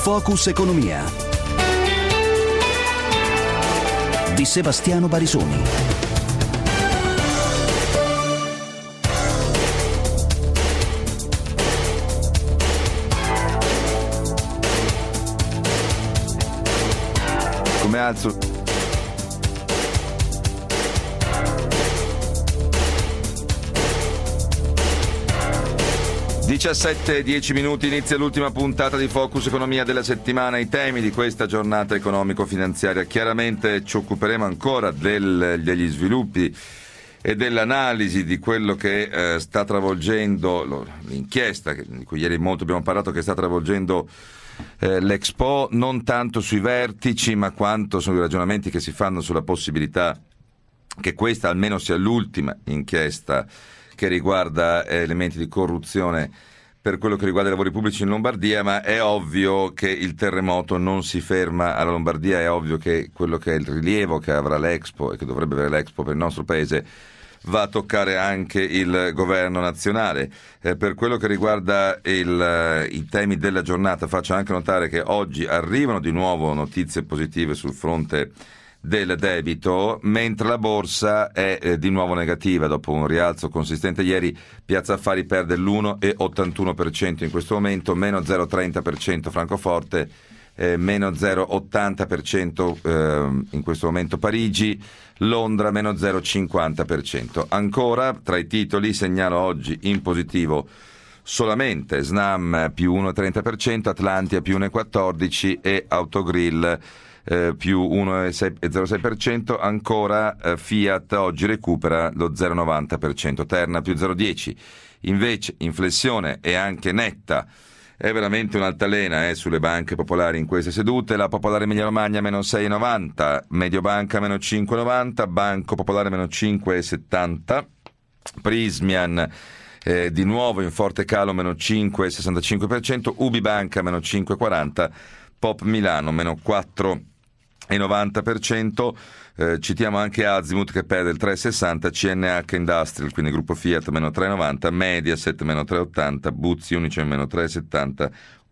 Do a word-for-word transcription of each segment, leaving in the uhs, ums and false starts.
Focus Economia di Sebastiano Barisoni. Come alzo diciassette e dieci minuti, inizia l'ultima puntata di Focus Economia della settimana. I temi di questa giornata economico-finanziaria. Chiaramente ci occuperemo ancora del, degli sviluppi e dell'analisi di quello che eh, sta travolgendo lo, l'inchiesta che, di cui ieri molto abbiamo parlato, che sta travolgendo eh, l'Expo, non tanto sui vertici ma quanto sui ragionamenti che si fanno sulla possibilità che questa almeno sia l'ultima inchiesta che riguarda elementi di corruzione per quello che riguarda i lavori pubblici in Lombardia. Ma è ovvio che il terremoto non si ferma alla Lombardia, è ovvio che quello che è il rilievo che avrà l'Expo e che dovrebbe avere l'Expo per il nostro paese va a toccare anche il governo nazionale. Eh, per quello che riguarda il, i temi della giornata, faccio anche notare che oggi arrivano di nuovo notizie positive sul fronte del debito, mentre la borsa è eh, di nuovo negativa dopo un rialzo consistente ieri. Piazza Affari perde l'uno virgola ottantuno per cento in questo momento, meno zero virgola trenta per cento Francoforte, eh, meno zero virgola ottanta per cento eh, in questo momento Parigi, Londra meno zero virgola cinquanta per cento. Ancora tra i titoli segnalo oggi in positivo solamente Snam più uno virgola trenta per cento, Atlantia più uno virgola quattordici per cento e Autogrill Eh, più uno virgola zero sei per cento. Ancora eh, Fiat oggi recupera lo zero virgola novanta per cento, Terna più zero virgola dieci per cento. Invece inflessione è anche netta, è veramente un'altalena eh, sulle banche popolari in queste sedute. La Popolare Emilia Romagna meno sei virgola novanta, Mediobanca meno cinque virgola novanta, Banco Popolare meno cinque virgola settanta, Prismian eh, di nuovo in forte calo meno cinque virgola sessantacinque per cento, Ubibanca meno cinque virgola quaranta, Pop Milano meno quattro virgola novanta per cento. Eh, citiamo anche Azimut che perde il tre virgola sessanta, C N H Industrial, quindi gruppo Fiat meno tre virgola novanta, Mediaset meno tre virgola ottanta, Buzzi Unicem meno tre virgola settanta,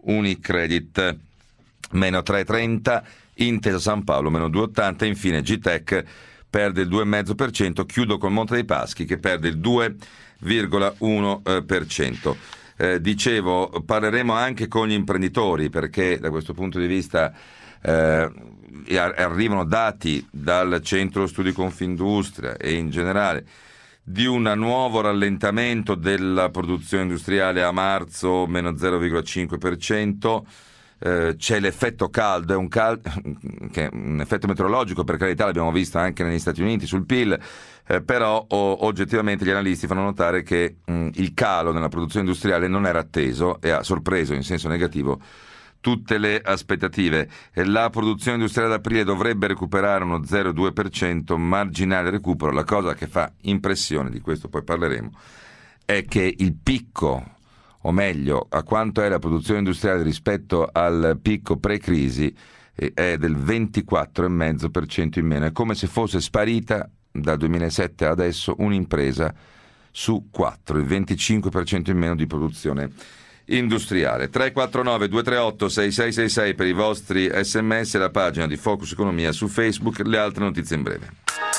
Unicredit meno tre virgola trenta, Intesa San Paolo meno due virgola ottanta e infine Gtech perde il due virgola cinque per cento. Chiudo con Monte dei Paschi che perde il due virgola uno per cento. Eh, dicevo, parleremo anche con gli imprenditori perché da questo punto di vista eh, arrivano dati dal Centro Studi Confindustria e in generale di un nuovo rallentamento della produzione industriale a marzo, meno zero virgola cinque per cento. Eh, c'è l'effetto caldo, è un, cal- che è un effetto meteorologico, per carità, l'abbiamo visto anche negli Stati Uniti sul P I L, eh, però o- oggettivamente gli analisti fanno notare che mh, il calo nella produzione industriale non era atteso e ha sorpreso in senso negativo tutte le aspettative. La produzione industriale ad aprile dovrebbe recuperare uno zero virgola due per cento, marginale recupero. La cosa che fa impressione, di questo poi parleremo, è che il picco, o meglio, a quanto è la produzione industriale rispetto al picco pre-crisi, è del ventiquattro virgola cinque per cento in meno. È come se fosse sparita dal duemilasette ad adesso un'impresa su quattro, il venticinque per cento in meno di produzione industriale. Tre quattro nove due tre otto sei sei sei sei per i vostri sms, la pagina di Focus Economia su Facebook. Le altre notizie in breve.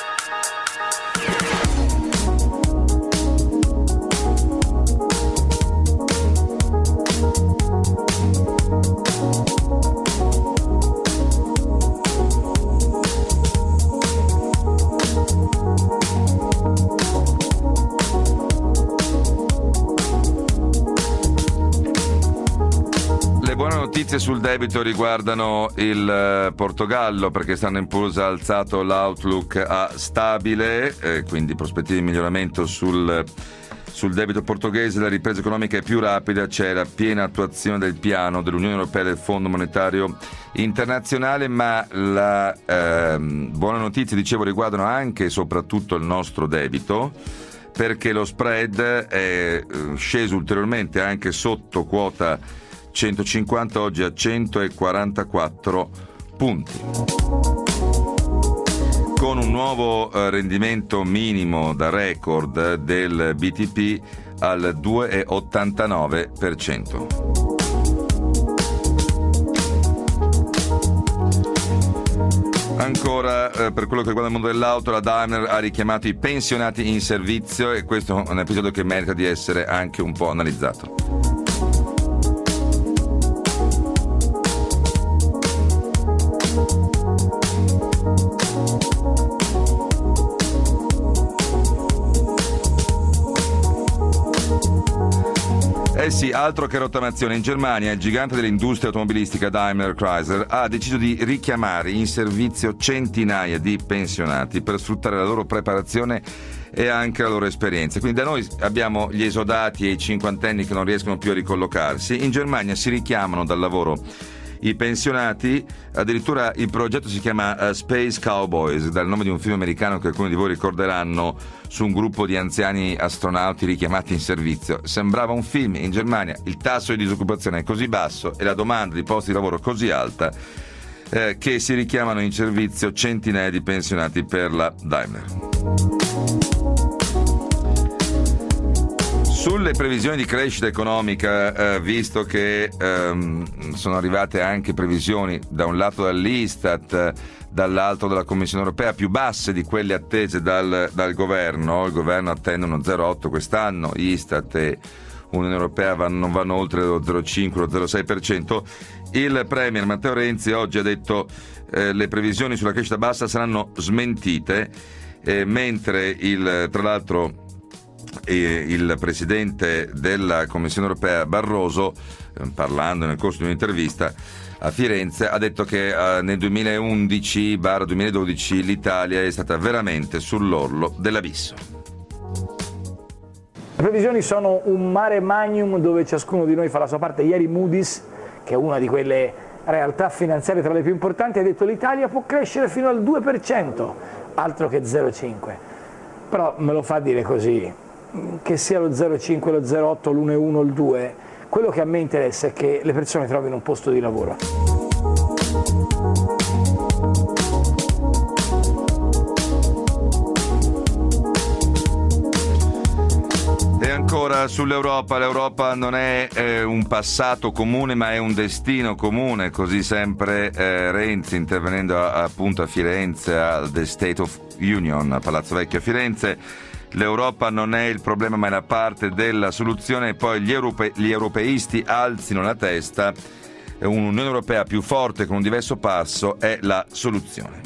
Notizie sul debito riguardano il Portogallo perché stanno in pulso, ha alzato l'outlook a stabile, eh, quindi prospettive di miglioramento sul, sul debito portoghese. La ripresa economica è più rapida, c'è la piena attuazione del piano dell'Unione Europea e del Fondo Monetario Internazionale, ma la eh, buone notizie, dicevo, riguardano anche e soprattutto il nostro debito, perché lo spread è sceso ulteriormente anche sotto quota centocinquanta, oggi a centoquarantaquattro punti, con un nuovo eh, rendimento minimo da record del B T P al due virgola ottantanove per cento. Ancora, eh, per quello che riguarda il mondo dell'auto, la Daimler ha richiamato i pensionati in servizio e questo è un episodio che merita di essere anche un po' analizzato. Eh sì, altro che rottamazione. In Germania il gigante dell'industria automobilistica Daimler Chrysler ha deciso di richiamare in servizio centinaia di pensionati per sfruttare la loro preparazione e anche la loro esperienza. Quindi da noi abbiamo gli esodati e i cinquantenni che non riescono più a ricollocarsi. In Germania si richiamano dal lavoro i pensionati, addirittura il progetto si chiama uh, Space Cowboys, dal nome di un film americano che alcuni di voi ricorderanno, su un gruppo di anziani astronauti richiamati in servizio. Sembrava un film. In Germania il tasso di disoccupazione è così basso e la domanda di posti di lavoro così alta eh, che si richiamano in servizio centinaia di pensionati per la Daimler. Sulle previsioni di crescita economica, eh, visto che ehm, sono arrivate anche previsioni da un lato dall'Istat, dall'altro dalla Commissione Europea, più basse di quelle attese dal, dal governo, il governo attende uno zero virgola otto quest'anno, Istat e Unione Europea vanno, non vanno oltre lo zero virgola cinque, lo zero virgola sei per cento, il Premier Matteo Renzi oggi ha detto eh, le previsioni sulla crescita bassa saranno smentite, eh, mentre il, tra l'altro il Presidente della Commissione Europea Barroso, parlando nel corso di un'intervista a Firenze, ha detto che uh, nel duemilaundici duemiladodici l'Italia è stata veramente sull'orlo dell'abisso. Le previsioni sono un mare magnum dove ciascuno di noi fa la sua parte. Ieri Moody's, che è una di quelle realtà finanziarie tra le più importanti, ha detto che l'Italia può crescere fino al due per cento, altro che zero virgola cinque. Però me lo fa dire così, che sia lo zero virgola cinque, lo zero virgola otto, l'uno virgola uno, il due, quello che a me interessa è che le persone trovino un posto di lavoro. E ancora sull'Europa, l'Europa non è eh, un passato comune ma è un destino comune, così sempre eh, Renzi intervenendo a, appunto a Firenze al The State of Union a Palazzo Vecchio a Firenze. L'Europa non è il problema ma è la parte della soluzione e poi gli, europe- gli europeisti alzino la testa, un'Unione Europea più forte con un diverso passo è la soluzione.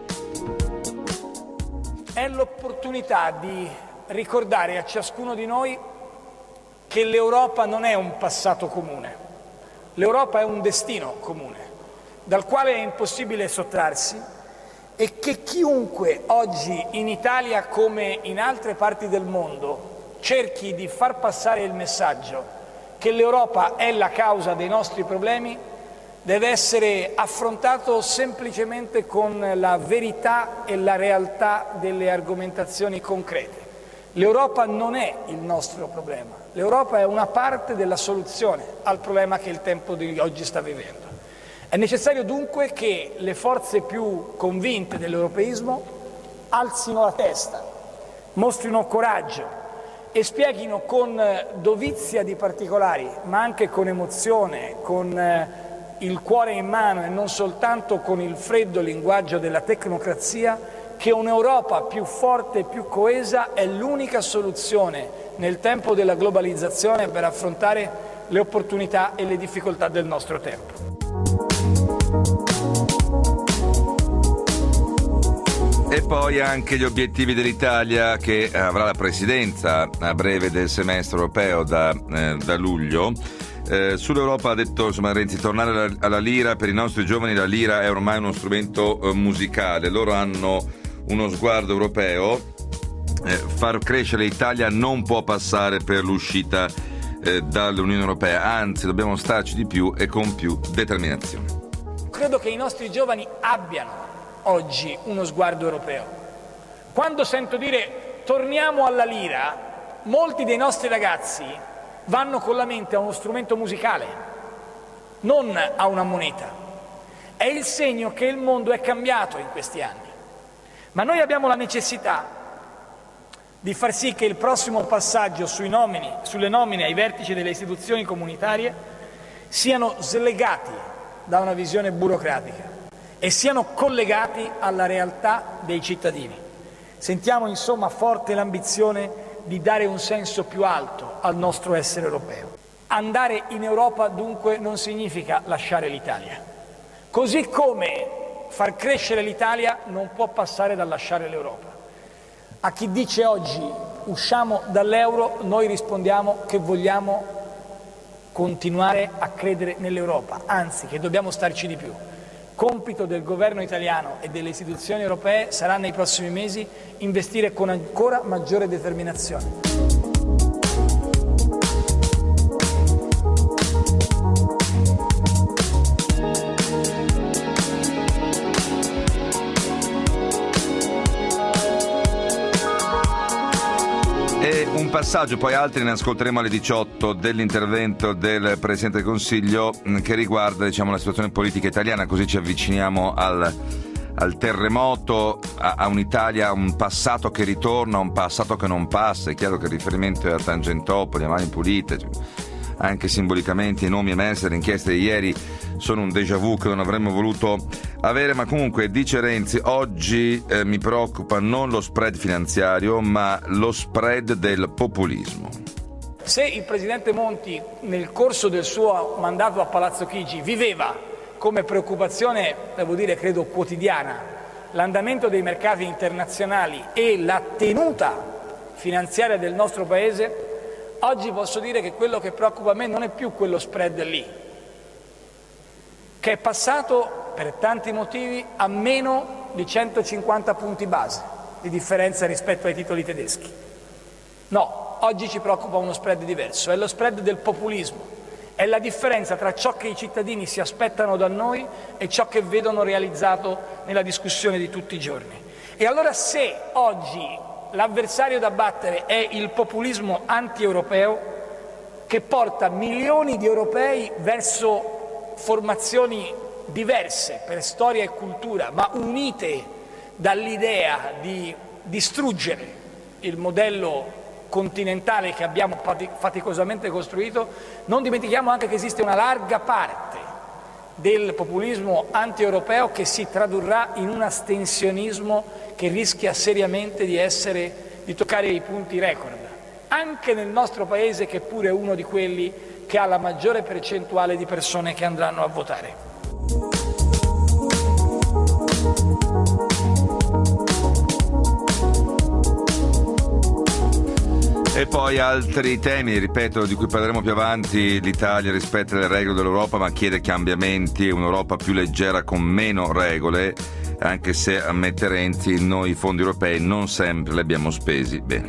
È l'opportunità di ricordare a ciascuno di noi che l'Europa non è un passato comune, l'Europa è un destino comune, dal quale è impossibile sottrarsi e che chiunque oggi in Italia come in altre parti del mondo cerchi di far passare il messaggio che l'Europa è la causa dei nostri problemi deve essere affrontato semplicemente con la verità e la realtà delle argomentazioni concrete. L'Europa non è il nostro problema, l'Europa è una parte della soluzione al problema che il tempo di oggi sta vivendo. È necessario dunque che le forze più convinte dell'europeismo alzino la testa, mostrino coraggio e spieghino con dovizia di particolari, ma anche con emozione, con il cuore in mano e non soltanto con il freddo linguaggio della tecnocrazia, che un'Europa più forte e più coesa è l'unica soluzione nel tempo della globalizzazione per affrontare le opportunità e le difficoltà del nostro tempo. E poi anche gli obiettivi dell'Italia che avrà la presidenza a breve del semestre europeo da, eh, da luglio. Eh, sull'Europa ha detto insomma, Renzi, tornare alla, alla lira, per i nostri giovani la lira è ormai uno strumento eh, musicale, loro hanno uno sguardo europeo, eh, far crescere l'Italia non può passare per l'uscita eh, dall'Unione Europea, anzi dobbiamo starci di più e con più determinazione. Credo che i nostri giovani abbiano oggi uno sguardo europeo. Quando sento dire torniamo alla lira, molti dei nostri ragazzi vanno con la mente a uno strumento musicale, non a una moneta. È il segno che il mondo è cambiato in questi anni. Ma noi abbiamo la necessità di far sì che il prossimo passaggio sui nomini, sulle nomine ai vertici delle istituzioni comunitarie siano slegati da una visione burocratica e siano collegati alla realtà dei cittadini. Sentiamo insomma forte l'ambizione di dare un senso più alto al nostro essere europeo. Andare in Europa dunque non significa lasciare l'Italia, così come far crescere l'Italia non può passare dal lasciare l'Europa. A chi dice oggi usciamo dall'euro, noi rispondiamo che vogliamo continuare a credere nell'Europa, anzi che dobbiamo starci di più. Compito del governo italiano e delle istituzioni europee sarà nei prossimi mesi investire con ancora maggiore determinazione. E un passaggio, poi altri ne ascolteremo alle diciotto, dell'intervento del Presidente del Consiglio che riguarda, diciamo, la situazione politica italiana, così ci avviciniamo al, al terremoto, a, a un'Italia, a un passato che ritorna, a un passato che non passa. È chiaro che il riferimento è a Tangentopoli, a Mani Pulite, cioè, anche simbolicamente i nomi emersi dalle inchieste di ieri sono un déjà vu che non avremmo voluto avere, ma comunque, dice Renzi, oggi eh, mi preoccupa non lo spread finanziario ma lo spread del populismo. Se il Presidente Monti nel corso del suo mandato a Palazzo Chigi viveva come preoccupazione, devo dire credo quotidiana, l'andamento dei mercati internazionali e la tenuta finanziaria del nostro Paese, oggi posso dire che quello che preoccupa me non è più quello spread lì, che è passato per tanti motivi a meno di centocinquanta punti base di differenza rispetto ai titoli tedeschi. No, oggi ci preoccupa uno spread diverso, è lo spread del populismo, è la differenza tra ciò che i cittadini si aspettano da noi e ciò che vedono realizzato nella discussione di tutti i giorni. E allora, se oggi l'avversario da battere è il populismo anti-europeo che porta milioni di europei verso formazioni diverse per storia e cultura, ma unite dall'idea di distruggere il modello continentale che abbiamo faticosamente costruito, non dimentichiamo anche che esiste una larga parte del populismo anti-europeo che si tradurrà in un astensionismo che rischia seriamente di essere, di toccare i punti record, anche nel nostro Paese, che pure è uno di quelli che ha la maggiore percentuale di persone che andranno a votare. E poi altri temi, ripeto, di cui parleremo più avanti. L'Italia rispetta le regole dell'Europa ma chiede cambiamenti, un'Europa più leggera con meno regole, anche se, ammette Renzi, noi i fondi europei non sempre li abbiamo spesi bene.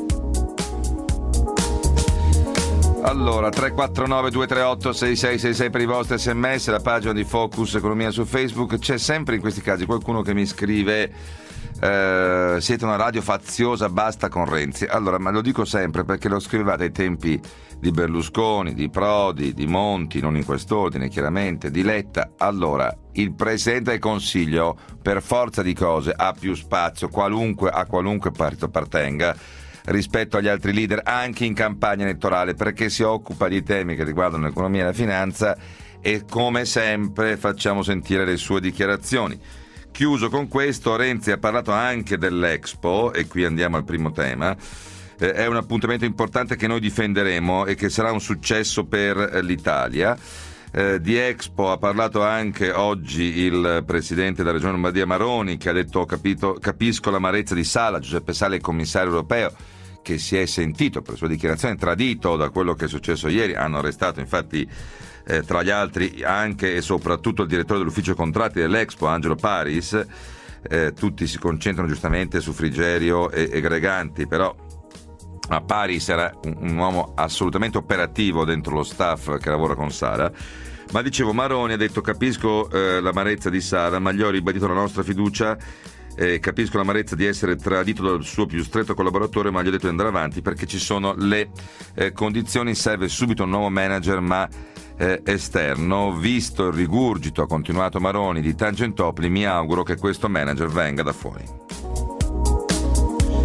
Allora, tre quattro nove due tre otto sei sei sei sei per i vostri sms, la pagina di Focus Economia su Facebook. C'è sempre in questi casi qualcuno che mi scrive: Uh, siete una radio faziosa, basta con Renzi. Allora, ma lo dico sempre perché lo scrivevate ai tempi di Berlusconi, di Prodi, di Monti, non in quest'ordine chiaramente, di Letta. Allora, il Presidente del Consiglio, per forza di cose, ha più spazio qualunque, a qualunque partito appartenga rispetto agli altri leader, anche in campagna elettorale, perché si occupa di temi che riguardano l'economia e la finanza e, come sempre, facciamo sentire le sue dichiarazioni. Chiuso con questo, Renzi ha parlato anche dell'Expo, e qui andiamo al primo tema. Eh, è un appuntamento importante che noi difenderemo e che sarà un successo per l'Italia. Eh, di Expo ha parlato anche oggi il Presidente della Regione Lombardia Maroni, che ha detto: capito, capisco l'amarezza di Sala, Giuseppe Sala, il commissario europeo, che si è sentito, per sua dichiarazione, tradito da quello che è successo ieri. Hanno arrestato infatti Eh, tra gli altri anche e soprattutto il direttore dell'ufficio contratti dell'Expo, Angelo Paris. Eh, tutti si concentrano giustamente su Frigerio e, e Greganti, però a Paris era un, un uomo assolutamente operativo dentro lo staff che lavora con Sara. Ma dicevo, Maroni ha detto: capisco eh, l'amarezza di Sara, ma gli ho ribadito la nostra fiducia. Eh, capisco l'amarezza di essere tradito dal suo più stretto collaboratore, ma gli ho detto di andare avanti perché ci sono le eh, condizioni. Serve subito un nuovo manager, ma eh, esterno. Visto il rigurgito, ha continuato Maroni, di Tangentopoli, mi auguro che questo manager venga da fuori.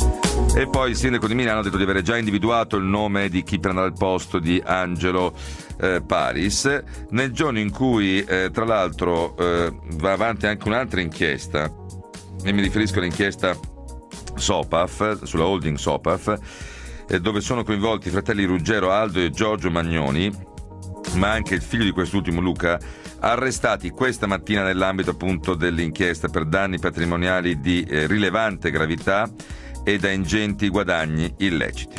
E poi il sindaco di Milano ha detto di avere già individuato il nome di chi prenderà il posto di Angelo eh, Paris, nel giorno in cui eh, tra l'altro eh, va avanti anche un'altra inchiesta, e mi riferisco all'inchiesta Sopaf, sulla holding Sopaf, eh, dove sono coinvolti i fratelli Ruggero, Aldo e Giorgio Magnoni, ma anche il figlio di quest'ultimo, Luca, arrestati questa mattina nell'ambito appunto dell'inchiesta per danni patrimoniali di eh, rilevante gravità e da ingenti guadagni illeciti.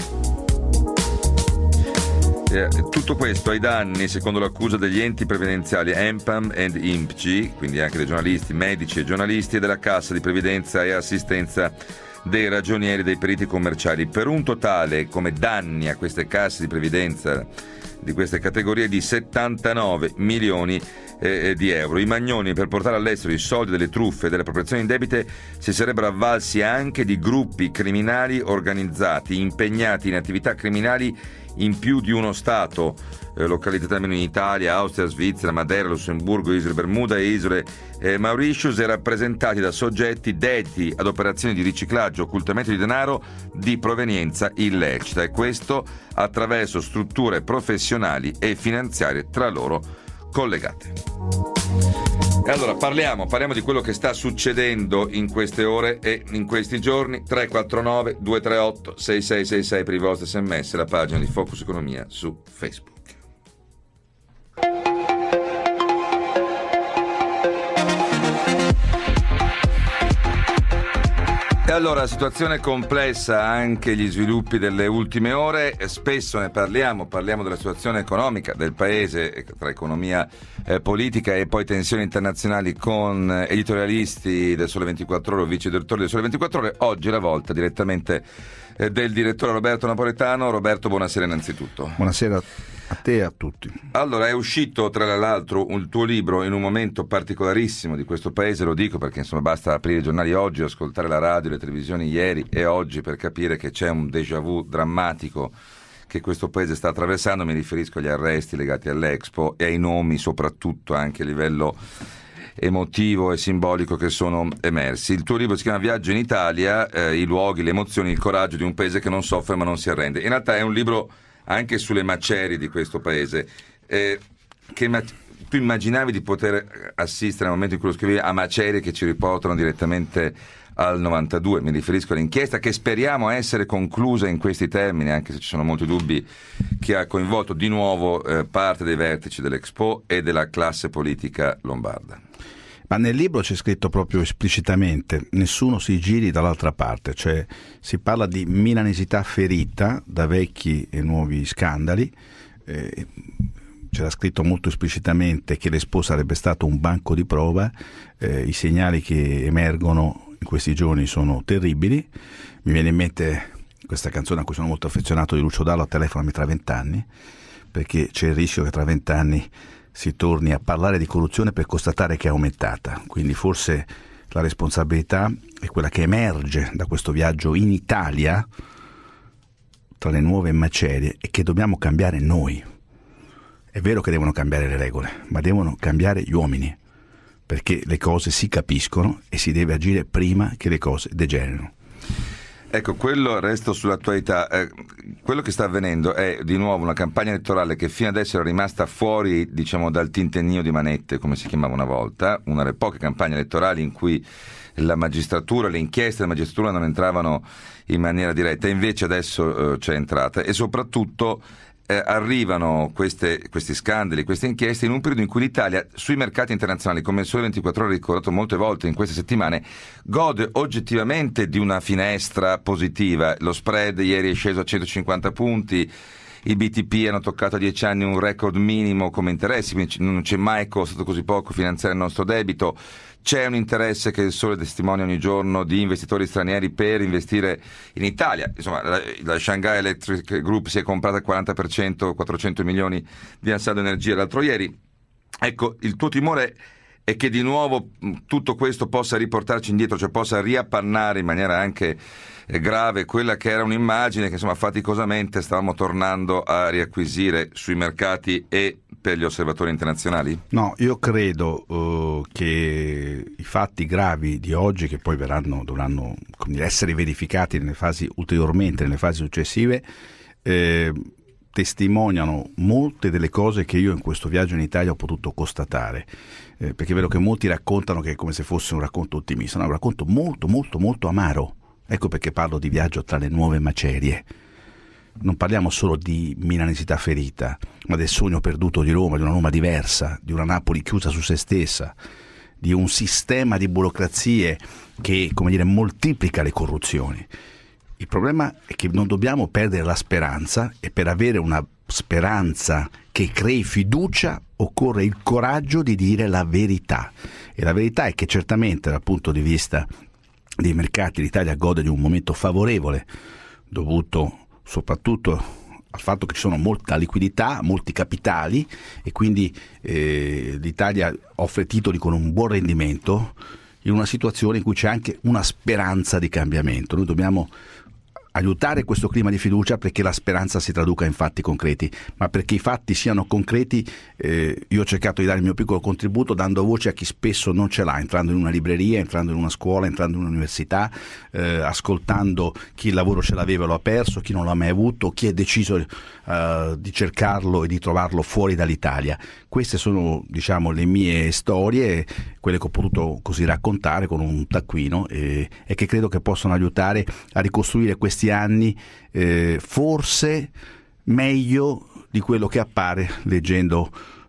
Eh, tutto questo ai danni, secondo l'accusa, degli enti previdenziali ENPAM ed I N P C I, quindi anche dei giornalisti, medici e giornalisti, e della Cassa di Previdenza e Assistenza dei ragionieri dei periti commerciali, per un totale come danni a queste casse di previdenza di queste categorie di settantanove milioni eh, di euro. I Magnoni, per portare all'estero i soldi delle truffe e delle appropriazioni indebite, si sarebbero avvalsi anche di gruppi criminali organizzati impegnati in attività criminali in più di uno Stato, eh, localizzati almeno in Italia, Austria, Svizzera, Madeira, Lussemburgo, Isole Bermuda e Isole eh, Mauritius, e rappresentati da soggetti dediti ad operazioni di riciclaggio, occultamento di denaro di provenienza illecita, e questo attraverso strutture professionali e finanziarie tra loro collegate. E allora parliamo, parliamo di quello che sta succedendo in queste ore e in questi giorni. Tre quattro nove due tre otto sei sei sei sei per i vostri sms, la pagina di Focus Economia su Facebook. E allora, situazione complessa, anche gli sviluppi delle ultime ore, spesso ne parliamo, parliamo della situazione economica del paese, tra economia eh, politica e poi tensioni internazionali con editorialisti del Sole ventiquattro Ore o vice direttori del Sole ventiquattro Ore. Oggi è la volta direttamente eh, del direttore Roberto Napoletano. Roberto, buonasera innanzitutto. Buonasera a te e a tutti. Allora, è uscito tra l'altro il tuo libro in un momento particolarissimo di questo paese, lo dico perché insomma basta aprire i giornali oggi, ascoltare la radio, le televisioni ieri e oggi per capire che c'è un déjà vu drammatico che questo paese sta attraversando. Mi riferisco agli arresti legati all'Expo e ai nomi, soprattutto anche a livello emotivo e simbolico, che sono emersi. Il tuo libro si chiama Viaggio in Italia, eh, i luoghi, le emozioni, il coraggio di un paese che non soffre ma non si arrende. In realtà è un libro anche sulle macerie di questo paese. Eh, che ma- tu immaginavi di poter assistere nel momento in cui lo scrivevi a macerie che ci riportano direttamente al novantadue? Mi riferisco all'inchiesta che speriamo essere conclusa in questi termini, anche se ci sono molti dubbi, che ha coinvolto di nuovo eh, parte dei vertici dell'Expo e della classe politica lombarda. Ma nel libro c'è scritto proprio esplicitamente: nessuno si giri dall'altra parte, cioè si parla di milanesità ferita da vecchi e nuovi scandali. Eh, c'era scritto molto esplicitamente che l'Expo sarebbe stato un banco di prova. Eh, i segnali che emergono in questi giorni sono terribili. Mi viene in mente questa canzone a cui sono molto affezionato di Lucio Dalla, Telefonami tra vent'anni, perché c'è il rischio che tra vent'anni si torni a parlare di corruzione per constatare che è aumentata. Quindi forse la responsabilità è quella che emerge da questo viaggio in Italia tra le nuove macerie, e che dobbiamo cambiare noi. È vero che devono cambiare le regole, ma devono cambiare gli uomini, perché le cose si capiscono e si deve agire prima che le cose degenerino. Ecco, quello resto sull'attualità. Eh, quello che sta avvenendo è di nuovo una campagna elettorale che fino adesso era rimasta fuori, diciamo, dal tintennio di manette, come si chiamava una volta, una delle poche campagne elettorali in cui la magistratura, le inchieste della magistratura non entravano in maniera diretta, invece adesso eh, c'è entrata, e soprattutto Eh, arrivano queste, questi scandali, queste inchieste in un periodo in cui l'Italia sui mercati internazionali, come il Sole ventiquattro Ore ha ricordato molte volte in queste settimane, gode oggettivamente di una finestra positiva. Lo spread ieri è sceso a centocinquanta punti, i B T P hanno toccato a dieci anni un record minimo come interessi, quindi non c'è mai costato così poco finanziare il nostro debito. C'è un interesse che il Sole testimonia ogni giorno di investitori stranieri per investire in Italia. Insomma, la, la Shanghai Electric Group si è comprata al quaranta per cento, quattrocento milioni di Ansaldo Energia l'altro ieri. Ecco, il tuo timore è che di nuovo tutto questo possa riportarci indietro, cioè possa riappannare in maniera anche eh, grave quella che era un'immagine che insomma faticosamente stavamo tornando a riacquisire sui mercati e per gli osservatori internazionali? No, io credo uh, che i fatti gravi di oggi, che poi verranno, dovranno come dire, essere verificati nelle fasi ulteriormente, nelle fasi successive, eh, testimoniano molte delle cose che io in questo viaggio in Italia ho potuto constatare, eh, perché è vero che molti raccontano che è come se fosse un racconto ottimista, no, è un racconto molto molto molto amaro. Ecco perché parlo di viaggio tra le nuove macerie. Non parliamo solo di milanesità ferita, ma del sogno perduto di Roma, di una Roma diversa, di una Napoli chiusa su se stessa, di un sistema di burocrazie che, come dire, moltiplica le corruzioni. Il problema è che non dobbiamo perdere la speranza, e per avere una speranza che crei fiducia occorre il coraggio di dire la verità. E la verità è che certamente dal punto di vista dei mercati l'Italia gode di un momento favorevole, dovuto soprattutto al fatto che ci sono molta liquidità, molti capitali, e quindi eh, l'Italia offre titoli con un buon rendimento in una situazione in cui c'è anche una speranza di cambiamento. Noi dobbiamo aiutare questo clima di fiducia perché la speranza si traduca in fatti concreti, ma perché i fatti siano concreti eh, io ho cercato di dare il mio piccolo contributo dando voce a chi spesso non ce l'ha, entrando in una libreria, entrando in una scuola, entrando in un'università, eh, ascoltando chi il lavoro ce l'aveva e lo ha perso, chi non l'ha mai avuto, chi ha deciso eh, di cercarlo e di trovarlo fuori dall'Italia. Queste sono, diciamo, le mie storie, quelle che ho potuto così raccontare con un taccuino e, e che credo che possano aiutare a ricostruire questi anni eh, forse meglio di quello che appare leggendo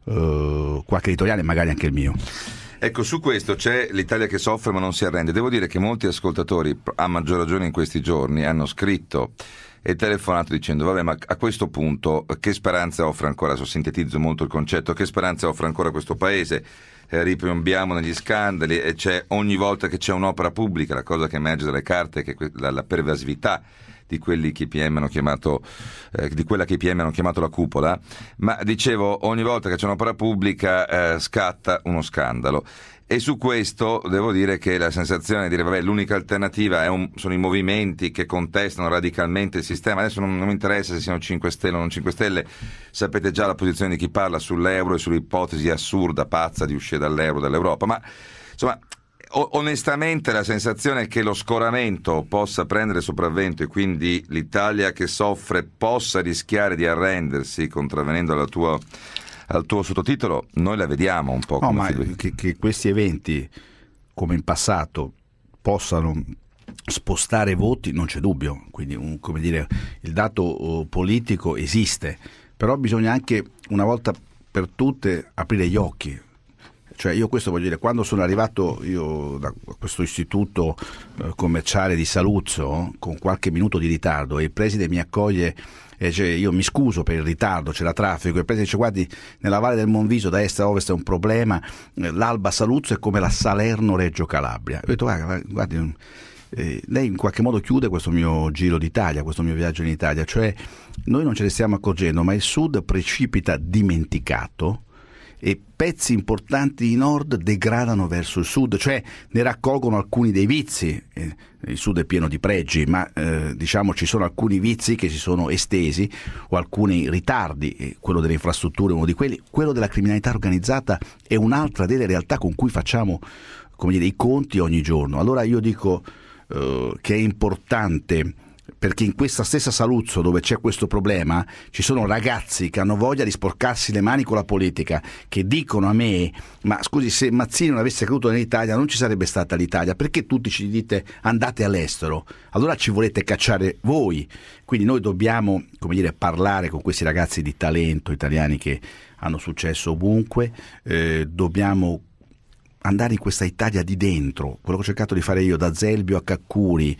eh, qualche editoriale, magari anche il mio. Ecco, su questo c'è l'Italia che soffre ma non si arrende. Devo dire che molti ascoltatori, a maggior ragione in questi giorni, hanno scritto e telefonato dicendo vabbè, ma a questo punto che speranze offre ancora, adesso sintetizzo molto il concetto, che speranze offre ancora questo paese? Eh, ripiombiamo negli scandali e c'è ogni volta che c'è un'opera pubblica, la cosa che emerge dalle carte è che la, la pervasività di quelli che I P M hanno chiamato eh, di quella che I P M hanno chiamato la cupola, ma dicevo ogni volta che c'è un'opera pubblica eh, scatta uno scandalo. E su questo devo dire che la sensazione di dire vabbè, l'unica alternativa è un, sono i movimenti che contestano radicalmente il sistema. Adesso non, non mi interessa se siano cinque Stelle o non cinque Stelle, sapete già la posizione di chi parla sull'euro e sull'ipotesi assurda, pazza di uscire dall'euro, dall'Europa, ma insomma onestamente la sensazione è che lo scoramento possa prendere sopravvento e quindi l'Italia che soffre possa rischiare di arrendersi, contravvenendo alla tua al tuo sottotitolo, noi la vediamo un po' no, come ma film. che, che questi eventi come in passato possano spostare voti non c'è dubbio, quindi un, come dire, il dato uh, politico esiste, però bisogna anche una volta per tutte aprire gli occhi. Cioè io questo voglio dire, quando sono arrivato io da questo istituto eh, commerciale di Saluzzo con qualche minuto di ritardo e il preside mi accoglie e dice io mi scuso per il ritardo, c'era traffico, e il preside dice guardi, nella Valle del Monviso da est a ovest è un problema, l'Alba Saluzzo è come la Salerno Reggio Calabria. Ho detto guardi, guardi eh, lei in qualche modo chiude questo mio giro d'Italia, questo mio viaggio in Italia, cioè noi non ce ne stiamo accorgendo ma il sud precipita dimenticato e pezzi importanti di nord degradano verso il sud, cioè ne raccolgono alcuni dei vizi. Eh, il sud è pieno di pregi, ma eh, diciamo ci sono alcuni vizi che si sono estesi o alcuni ritardi, eh, quello delle infrastrutture è uno di quelli, quello della criminalità organizzata è un'altra delle realtà con cui facciamo, come dire, i conti ogni giorno. Allora io dico eh, che è importante, perché in questa stessa Saluzzo dove c'è questo problema ci sono ragazzi che hanno voglia di sporcarsi le mani con la politica, che dicono a me ma scusi, se Mazzini non avesse creduto nell'Italia non ci sarebbe stata l'Italia, perché tutti ci dite andate all'estero, allora ci volete cacciare voi. Quindi noi dobbiamo, come dire, parlare con questi ragazzi di talento italiani che hanno successo ovunque, eh, dobbiamo andare in questa Italia di dentro, quello che ho cercato di fare io da Zelbio a Caccuri,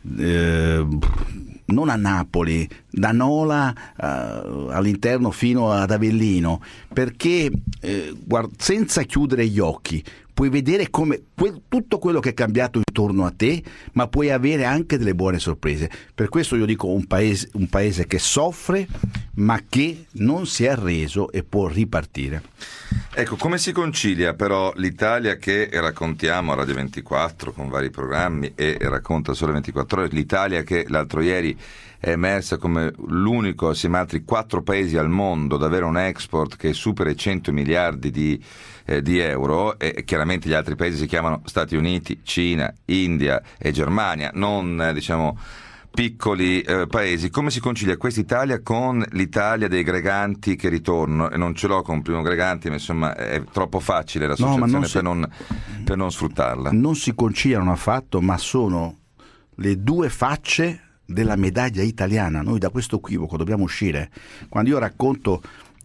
eh, non a Napoli, da Nola eh, all'interno fino ad Avellino, perché eh, guarda, senza chiudere gli occhi puoi vedere come que- tutto quello che è cambiato intorno a te, ma puoi avere anche delle buone sorprese. Per questo io dico un paese, un paese che soffre ma che non si è arreso e può ripartire. Ecco, come si concilia però l'Italia che raccontiamo a Radio ventiquattro con vari programmi e racconta Sole ventiquattro Ore, l'Italia che l'altro ieri è emersa come l'unico assieme ad altri quattro paesi al mondo ad avere un export che supera i cento miliardi di, eh, di euro, e chiaramente gli altri paesi si chiamano Stati Uniti, Cina, India e Germania, non eh, diciamo piccoli eh, paesi. Come si concilia questa Italia con l'Italia dei greganti che ritornano? E non ce l'ho con Primo Greganti, ma insomma è troppo facile l'associazione no, non si, per, non, per non sfruttarla. Non si conciliano affatto, ma sono le due facce della medaglia italiana. Noi da questo equivoco dobbiamo uscire. Quando io racconto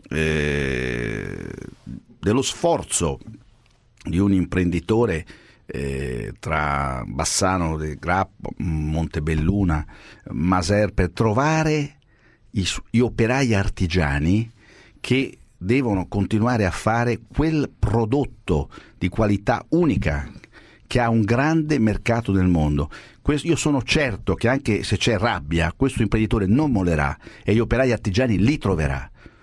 eh, dello sforzo di un imprenditore eh, tra Bassano del Grappa, Montebelluna, Maser, per trovare i, gli operai artigiani che devono continuare a fare quel prodotto di qualità unica che ha un grande mercato nel mondo. Questo, io sono certo che anche se c'è rabbia, questo imprenditore non mollerà e gli operai artigiani li troverà.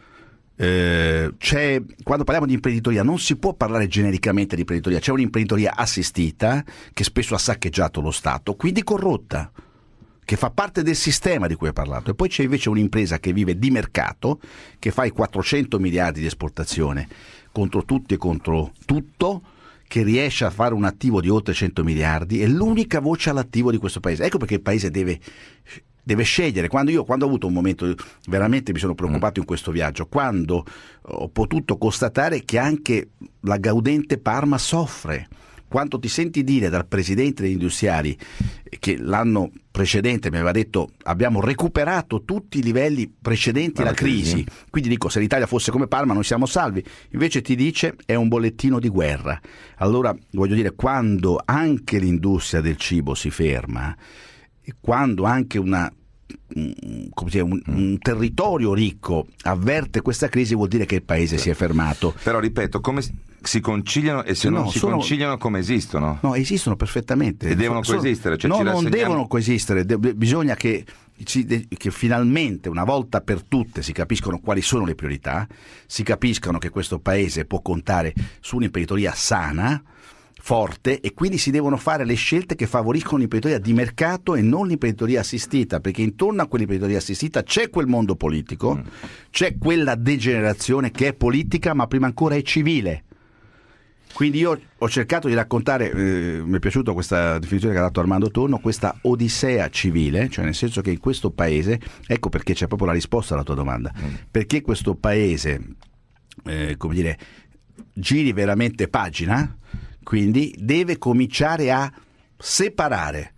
Eh, c'è, quando parliamo di imprenditoria non si può parlare genericamente di imprenditoria, c'è un'imprenditoria assistita che spesso ha saccheggiato lo Stato, quindi corrotta, che fa parte del sistema di cui ho parlato, e poi c'è invece un'impresa che vive di mercato, che fa i quattrocento miliardi di esportazione contro tutti e contro tutto, che riesce a fare un attivo di oltre cento miliardi, è l'unica voce all'attivo di questo paese. Ecco perché il paese deve deve scegliere. Quando io quando ho avuto un momento veramente mi sono preoccupato in questo viaggio, quando ho potuto constatare che anche la Gaudente Parma soffre, quando ti senti dire dal presidente degli industriali che l'anno precedente mi aveva detto abbiamo recuperato tutti i livelli precedenti alla crisi, crisi, quindi dico se l'Italia fosse come Parma non siamo salvi, invece ti dice è un bollettino di guerra. Allora voglio dire, quando anche l'industria del cibo si ferma, quando anche una come dire, un, un territorio ricco avverte questa crisi, vuol dire che il paese sì. si è fermato. Però ripeto, come si conciliano e se no, non si sono, conciliano come esistono? No, esistono perfettamente. E devono sono, coesistere? Cioè no, ci non rassegniamo... devono coesistere, de- bisogna che, ci, che finalmente una volta per tutte si capiscono quali sono le priorità, si capiscano che questo paese può contare su un'imprenditoria sana, forte, e quindi si devono fare le scelte che favoriscono l'imprenditoria di mercato e non l'imprenditoria assistita, perché intorno a quell'imprenditoria assistita c'è quel mondo politico, mm. c'è quella degenerazione che è politica ma prima ancora è civile. Quindi io ho cercato di raccontare, eh, mi è piaciuta questa definizione che ha dato Armando Torno, questa odissea civile, cioè nel senso che in questo paese, ecco perché c'è proprio la risposta alla tua domanda, mm. perché questo paese eh, come dire, giri veramente pagina, quindi deve cominciare a separare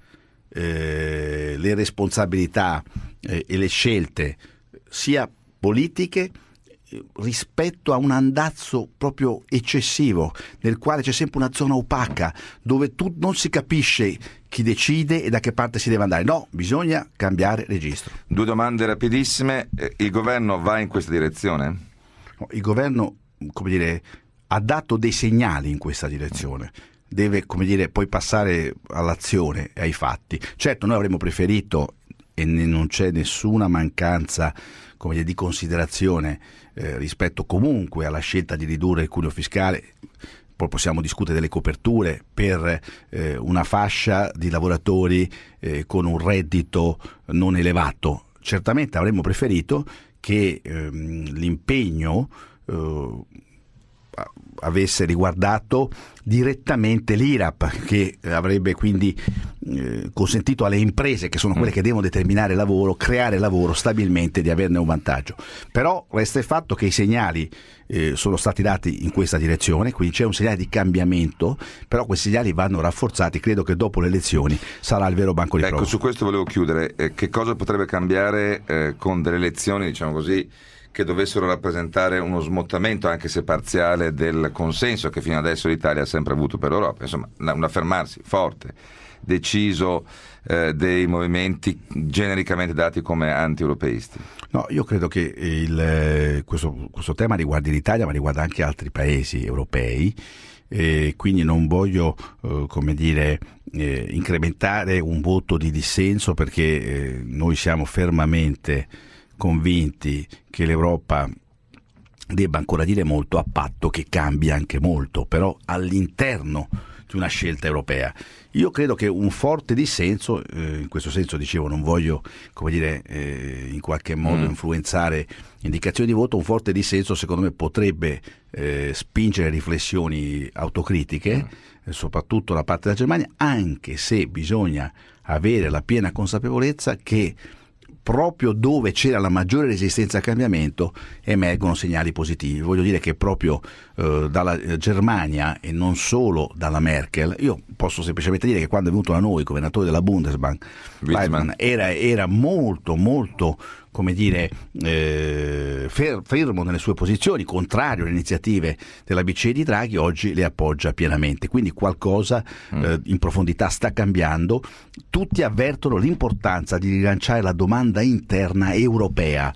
eh, le responsabilità eh, e le scelte sia politiche eh, rispetto a un andazzo proprio eccessivo nel quale c'è sempre una zona opaca dove tu non si capisce chi decide e da che parte si deve andare. No, bisogna cambiare registro. Due domande rapidissime. Il governo va in questa direzione? No, il governo, come dire, ha dato dei segnali in questa direzione, deve, come dire, poi passare all'azione e ai fatti. Certo, noi avremmo preferito, e non c'è nessuna mancanza, come dire, di considerazione eh, rispetto comunque alla scelta di ridurre il cuneo fiscale, poi possiamo discutere delle coperture per eh, una fascia di lavoratori eh, con un reddito non elevato. Certamente avremmo preferito che ehm, l'impegno eh, avesse riguardato direttamente l'I R A P, che avrebbe quindi eh, consentito alle imprese, che sono quelle che devono determinare lavoro, creare lavoro stabilmente, di averne un vantaggio. Però resta il fatto che i segnali eh, sono stati dati in questa direzione, quindi c'è un segnale di cambiamento, però questi segnali vanno rafforzati. Credo che dopo le elezioni sarà il vero banco di prova. Ecco, su questo volevo chiudere. Eh, che cosa potrebbe cambiare eh, con delle elezioni, diciamo così, che dovessero rappresentare uno smottamento, anche se parziale, del consenso che fino adesso l'Italia ha sempre avuto per l'Europa, insomma un affermarsi forte, deciso eh, dei movimenti genericamente dati come anti-europeisti? No, io credo che il, questo, questo tema riguardi l'Italia, ma riguarda anche altri paesi europei, e quindi non voglio eh, come dire eh, incrementare un voto di dissenso, perché eh, noi siamo fermamente convinti che l'Europa debba ancora dire molto, a patto che cambi anche molto, però all'interno di una scelta europea. Io credo che un forte dissenso, eh, in questo senso dicevo, non voglio, come dire, eh, in qualche modo mm. influenzare indicazioni di voto, un forte dissenso secondo me potrebbe eh, spingere riflessioni autocritiche, mm. eh, soprattutto da parte della Germania, anche se bisogna avere la piena consapevolezza che proprio dove c'era la maggiore resistenza al cambiamento emergono segnali positivi. Voglio dire che proprio eh, dalla Germania e non solo dalla Merkel, io posso semplicemente dire che quando è venuto da noi il governatore della Bundesbank, Weizmann, era, era molto molto come dire eh, fer- fermo nelle sue posizioni, contrario alle iniziative della B C E di Draghi, oggi le appoggia pienamente, quindi qualcosa mm. eh, in profondità sta cambiando. Tutti avvertono l'importanza di rilanciare la domanda interna europea.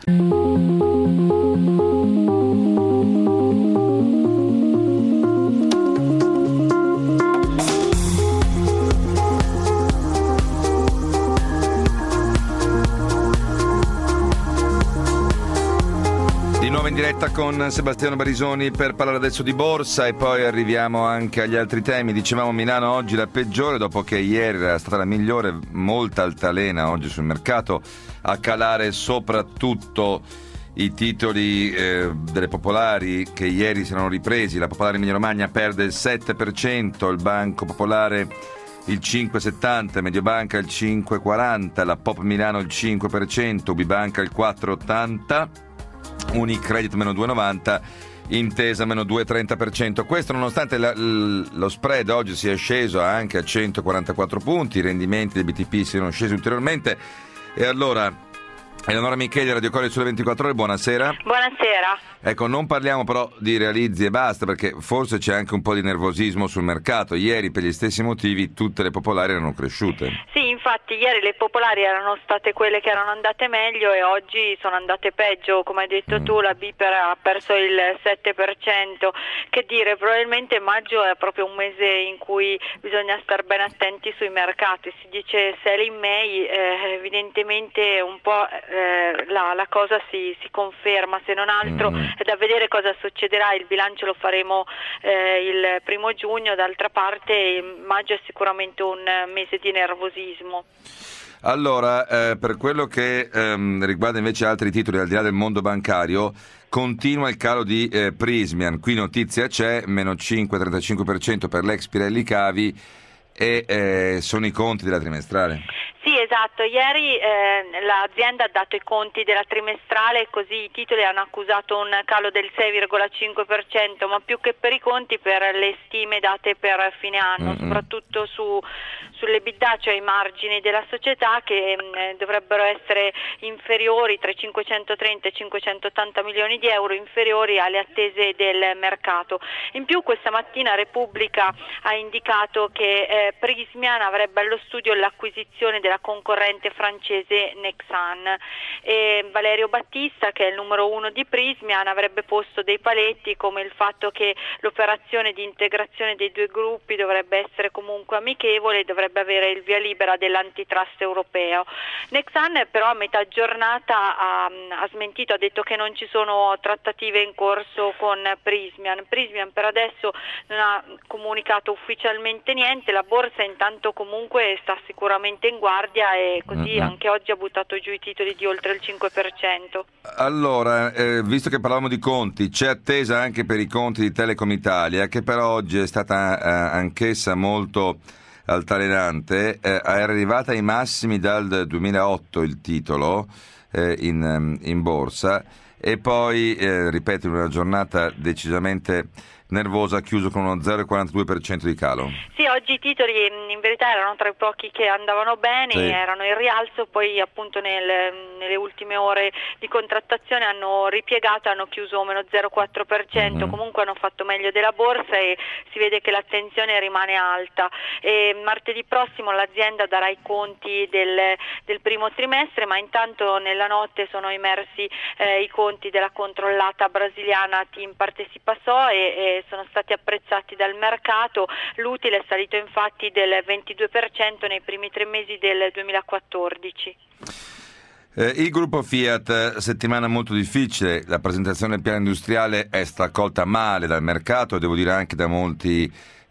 In diretta con Sebastiano Barisoni per parlare adesso di borsa e poi arriviamo anche agli altri temi. Dicevamo Milano oggi la peggiore, dopo che ieri era stata la migliore, molta altalena oggi sul mercato, a calare soprattutto i titoli eh, delle popolari che ieri si erano ripresi. La Popolare Emilia Romagna perde il sette per cento, il Banco Popolare il cinque virgola settanta, Mediobanca il cinque virgola quaranta, la Pop Milano il cinque per cento, Ubibanca il quattro virgola ottanta, Unicredit meno due virgola novanta, Intesa meno due virgola trenta per cento. Questo nonostante la, l, lo spread oggi sia sceso anche a centoquarantaquattro punti, i rendimenti dei B T P siano scesi ulteriormente. E allora Eleonora Micheli, Radio Cori sulle ventiquattro ore, buonasera. Buonasera. Ecco, non parliamo però di realizzi e basta, perché forse c'è anche un po' di nervosismo sul mercato. Ieri per gli stessi motivi tutte le popolari erano cresciute. Sì, infatti ieri le popolari erano state quelle che erano andate meglio e oggi sono andate peggio. Come hai detto mm. tu, la Biper ha perso il sette per cento. Che dire, probabilmente maggio è proprio un mese in cui bisogna stare ben attenti sui mercati. Si dice sell in May, eh, evidentemente un po' eh, la, la cosa si, si conferma, se non altro mm. è da vedere cosa succederà. Il bilancio lo faremo eh, il primo giugno, d'altra parte maggio è sicuramente un mese di nervosismo. Allora, eh, per quello che ehm, riguarda invece altri titoli al di là del mondo bancario, continua il calo di eh, Prysmian. Qui notizia c'è, meno cinque virgola trentacinque per cento per l'ex Pirelli Cavi, e eh, sono i conti della trimestrale. Sì, esatto. Ieri eh, l'azienda ha dato i conti della trimestrale, così i titoli hanno accusato un calo del sei virgola cinque per cento, ma più che per i conti per le stime date per fine anno, mm-hmm. soprattutto su sull'EBITDA, cioè i margini della società, che mh, dovrebbero essere inferiori, tra i cinquecentotrenta e i cinquecentottanta milioni di euro, inferiori alle attese del mercato. In più questa mattina Repubblica ha indicato che eh, Prysmian avrebbe allo studio l'acquisizione della concorrente francese Nexan, e Valerio Battista, che è il numero uno di Prysmian, avrebbe posto dei paletti, come il fatto che l'operazione di integrazione dei due gruppi dovrebbe essere comunque amichevole e dovrebbe avere il via libera dell'antitrust europeo. Nexan però a metà giornata ha, ha smentito, ha detto che non ci sono trattative in corso con Prysmian. Prysmian per adesso non ha comunicato ufficialmente niente, la borsa intanto comunque sta sicuramente in guardia e così mm-hmm. anche oggi ha buttato giù i titoli di oltre il cinque per cento. Allora, eh, visto che parlavamo di conti, c'è attesa anche per i conti di Telecom Italia, che però oggi è stata eh, anch'essa molto altalenante, eh, è arrivata ai massimi dal duemilaotto il titolo eh, in, in borsa, e poi, eh, ripeto, in una giornata decisamente nervosa, ha chiuso con uno zero virgola quarantadue per cento di calo. Sì, oggi i titoli in verità erano tra i pochi che andavano bene, sì. erano in rialzo, poi appunto nel, nelle ultime ore di contrattazione hanno ripiegato, hanno chiuso meno zero virgola quattro per cento, mm-hmm. comunque hanno fatto meglio della borsa e si vede che l'attenzione rimane alta. E martedì prossimo l'azienda darà i conti del, del primo trimestre, ma intanto nella notte sono emersi eh, i conti della controllata brasiliana Team Partecipação e, e sono stati apprezzati dal mercato. L'utile è salito infatti del ventidue per cento nei primi tre mesi del duemilaquattordici. Eh, il gruppo Fiat, settimana molto difficile, la presentazione del piano industriale è stata accolta male dal mercato e devo dire anche da molti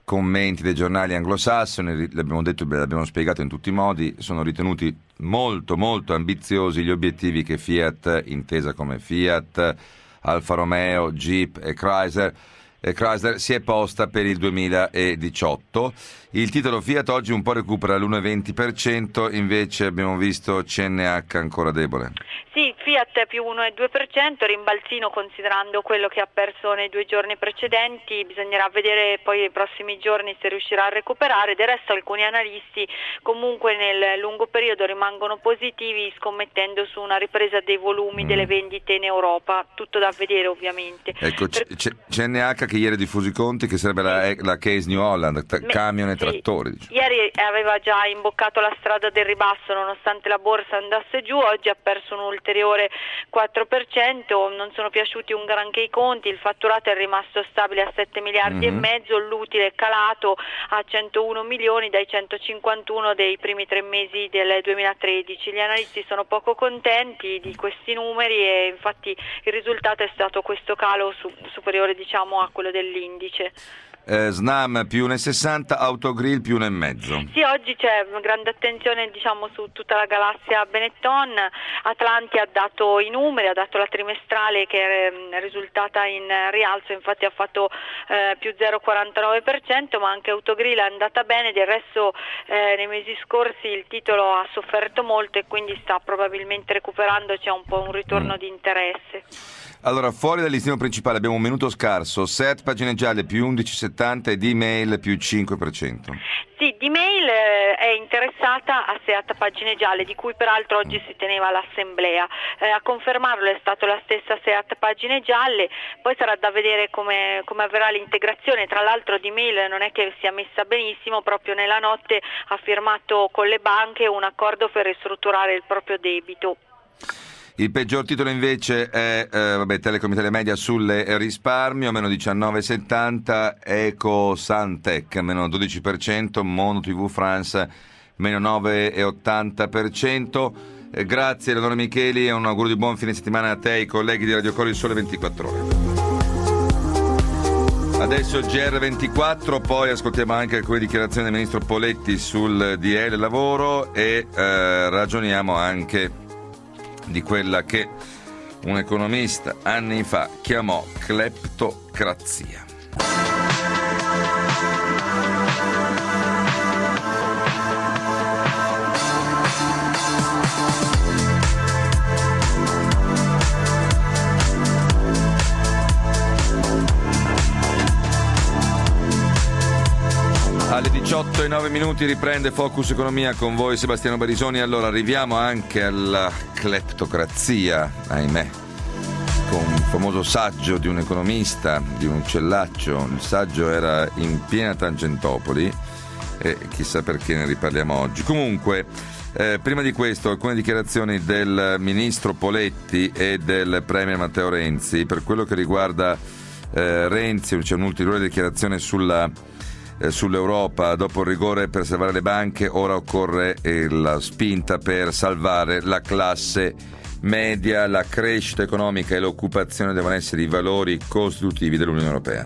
commenti dei giornali anglosassoni, l'abbiamo detto, l'abbiamo spiegato in tutti i modi, sono ritenuti molto molto ambiziosi gli obiettivi che Fiat, intesa come Fiat, Alfa Romeo, Jeep e Chrysler, e Chrysler si è posta per il duemiladiciotto. Il titolo Fiat oggi un po' recupera l'uno virgola venti per cento, invece abbiamo visto C N H ancora debole. Sì, Fiat è più uno virgola due per cento, rimbalzino considerando quello che ha perso nei due giorni precedenti, bisognerà vedere poi nei prossimi giorni se riuscirà a recuperare. Del resto alcuni analisti comunque nel lungo periodo rimangono positivi, scommettendo su una ripresa dei volumi mm. delle vendite in Europa, tutto da vedere ovviamente. Ecco, per... C- C N H che ieri ha diffuso i conti, che sarebbe la, la case New Holland, t- camion e sì. trattori. Diciamo. Ieri aveva già imboccato la strada del ribasso nonostante la borsa andasse giù, oggi ha perso un ulteriore quattro per cento, non sono piaciuti un granché i conti, il fatturato è rimasto stabile a sette miliardi mm-hmm. e mezzo, l'utile è calato a centouno milioni dai centocinquantuno dei primi tre mesi del duemilatredici. Gli analisti sono poco contenti di questi numeri e infatti il risultato è stato questo calo su, superiore diciamo a quello dell'indice. Eh, Snam più uno virgola sessanta, Autogrill più uno virgola cinque. Sì, oggi c'è grande attenzione diciamo su tutta la galassia Benetton. Atlanti ha dato i numeri, ha dato la trimestrale che è risultata in rialzo, infatti ha fatto eh, più zero virgola quarantanove per cento, ma anche Autogrill è andata bene. Del resto eh, nei mesi scorsi il titolo ha sofferto molto e quindi sta probabilmente recuperando, c'è un po' un ritorno mm. di interesse. Allora, fuori dal listino principale abbiamo un minuto scarso, Seat pagine gialle più undici virgola settanta e D-Mail più cinque per cento. Sì, D-Mail eh, è interessata a Seat pagine gialle, di cui peraltro oggi si teneva l'assemblea. Eh, a confermarlo è stato la stessa Seat pagine gialle, poi sarà da vedere come, come avverrà l'integrazione. Tra l'altro D-Mail non è che sia messa benissimo, proprio nella notte ha firmato con le banche un accordo per ristrutturare il proprio debito. Il peggior titolo invece è eh, vabbè, Telecom Italia Media sulle risparmio, meno diciannove virgola settanta, Eco Santec meno dodici per cento, Mondo T V France meno nove virgola ottanta per cento. Eh, grazie Eleonora Micheli e un augurio di buon fine settimana a te e ai colleghi di Radio Coro Il Sole ventiquattro Ore. Adesso il G R ventiquattro, poi ascoltiamo anche alcune dichiarazioni del ministro Poletti sul D L lavoro e eh, ragioniamo anche di quella che un economista anni fa chiamò cleptocrazia. Alle diciotto e nove minuti riprende Focus Economia con voi Sebastiano Barisoni. Allora arriviamo anche alla cleptocrazia, ahimè, con un famoso saggio di un economista, di un uccellaccio. Il saggio era in piena Tangentopoli e chissà perché ne riparliamo oggi. Comunque, eh, prima di questo alcune dichiarazioni del ministro Poletti e del premier Matteo Renzi. Per quello che riguarda eh, Renzi c'è un'ulteriore dichiarazione sulla sull'Europa. Dopo il rigore per salvare le banche, ora occorre la spinta per salvare la classe media. La crescita economica e l'occupazione devono essere i valori costitutivi dell'Unione Europea.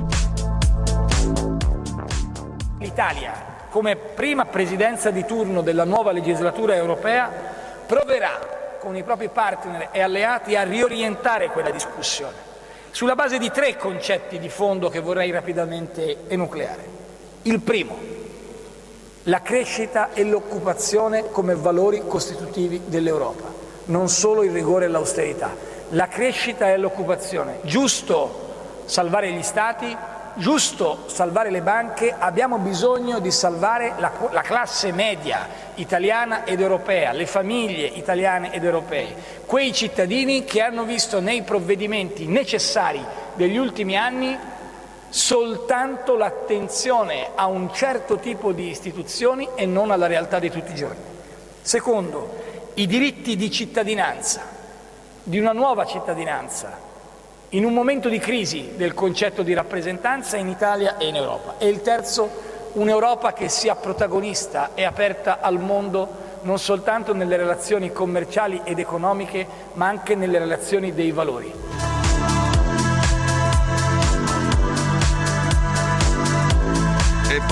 L'Italia, come prima presidenza di turno della nuova legislatura europea, proverà con i propri partner e alleati a riorientare quella discussione sulla base di tre concetti di fondo che vorrei rapidamente enucleare. Il primo, la crescita e l'occupazione come valori costitutivi dell'Europa, non solo il rigore e l'austerità. La crescita e l'occupazione, giusto salvare gli stati, giusto salvare le banche, abbiamo bisogno di salvare la, la classe media italiana ed europea, le famiglie italiane ed europee, quei cittadini che hanno visto nei provvedimenti necessari degli ultimi anni soltanto l'attenzione a un certo tipo di istituzioni e non alla realtà di tutti i giorni. Secondo, i diritti di cittadinanza, di una nuova cittadinanza, in un momento di crisi del concetto di rappresentanza in Italia e in Europa. E il terzo, un'Europa che sia protagonista e aperta al mondo non soltanto nelle relazioni commerciali ed economiche, ma anche nelle relazioni dei valori.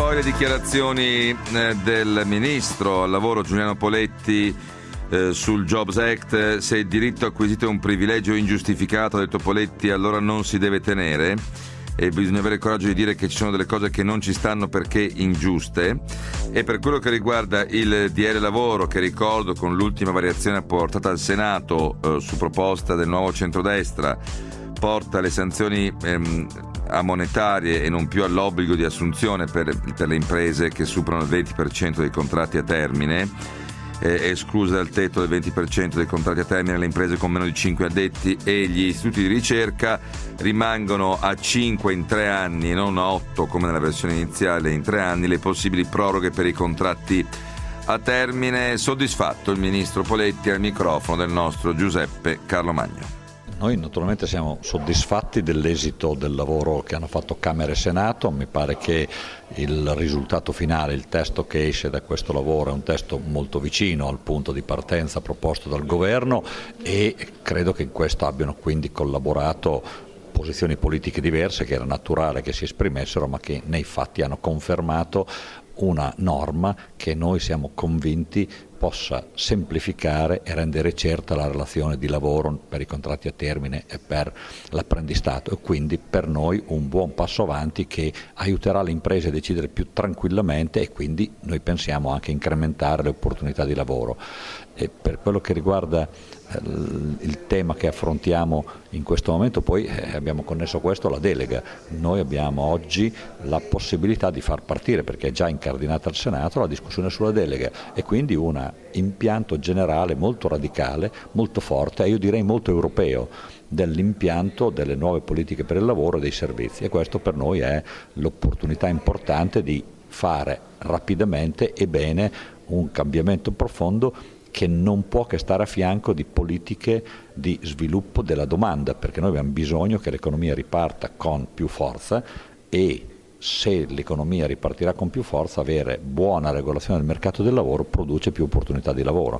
poi le dichiarazioni eh, del ministro al lavoro Giuliano Poletti eh, sul Jobs Act. Se il diritto acquisito è un privilegio ingiustificato, ha detto Poletti, allora non si deve tenere, e bisogna avere il coraggio di dire che ci sono delle cose che non ci stanno perché ingiuste. E per quello che riguarda il D L lavoro, che ricordo con l'ultima variazione portata al Senato eh, su proposta del nuovo centrodestra, porta le sanzioni ehm, a monetarie e non più all'obbligo di assunzione per, per le imprese che superano il venti per cento dei contratti a termine, eh, escluse dal tetto del venti per cento dei contratti a termine le imprese con meno di cinque addetti, e gli istituti di ricerca rimangono a cinque in tre anni e non a otto come nella versione iniziale in tre anni le possibili proroghe per i contratti a termine. Soddisfatto il ministro Poletti al microfono del nostro Giuseppe Carlo Magno. Noi naturalmente siamo soddisfatti dell'esito del lavoro che hanno fatto Camera e Senato. Mi pare che il risultato finale, il testo che esce da questo lavoro, è un testo molto vicino al punto di partenza proposto dal governo, e credo che in questo abbiano quindi collaborato posizioni politiche diverse, che era naturale che si esprimessero, ma che nei fatti hanno confermato una norma che noi siamo convinti possa semplificare e rendere certa la relazione di lavoro per i contratti a termine e per l'apprendistato, e quindi per noi un buon passo avanti che aiuterà le imprese a decidere più tranquillamente, e quindi noi pensiamo anche incrementare le opportunità di lavoro. E per quello che riguarda eh, il tema che affrontiamo in questo momento, poi eh, abbiamo connesso questo alla delega. Noi abbiamo oggi la possibilità di far partire, perché è già incardinata al Senato, la discussione sulla delega, e quindi un impianto generale molto radicale, molto forte, e io direi molto europeo, dell'impianto delle nuove politiche per il lavoro e dei servizi, e questo per noi è l'opportunità importante di fare rapidamente e bene un cambiamento profondo che non può che stare a fianco di politiche di sviluppo della domanda, perché noi abbiamo bisogno che l'economia riparta con più forza, e se l'economia ripartirà con più forza, avere buona regolazione del mercato del lavoro produce più opportunità di lavoro.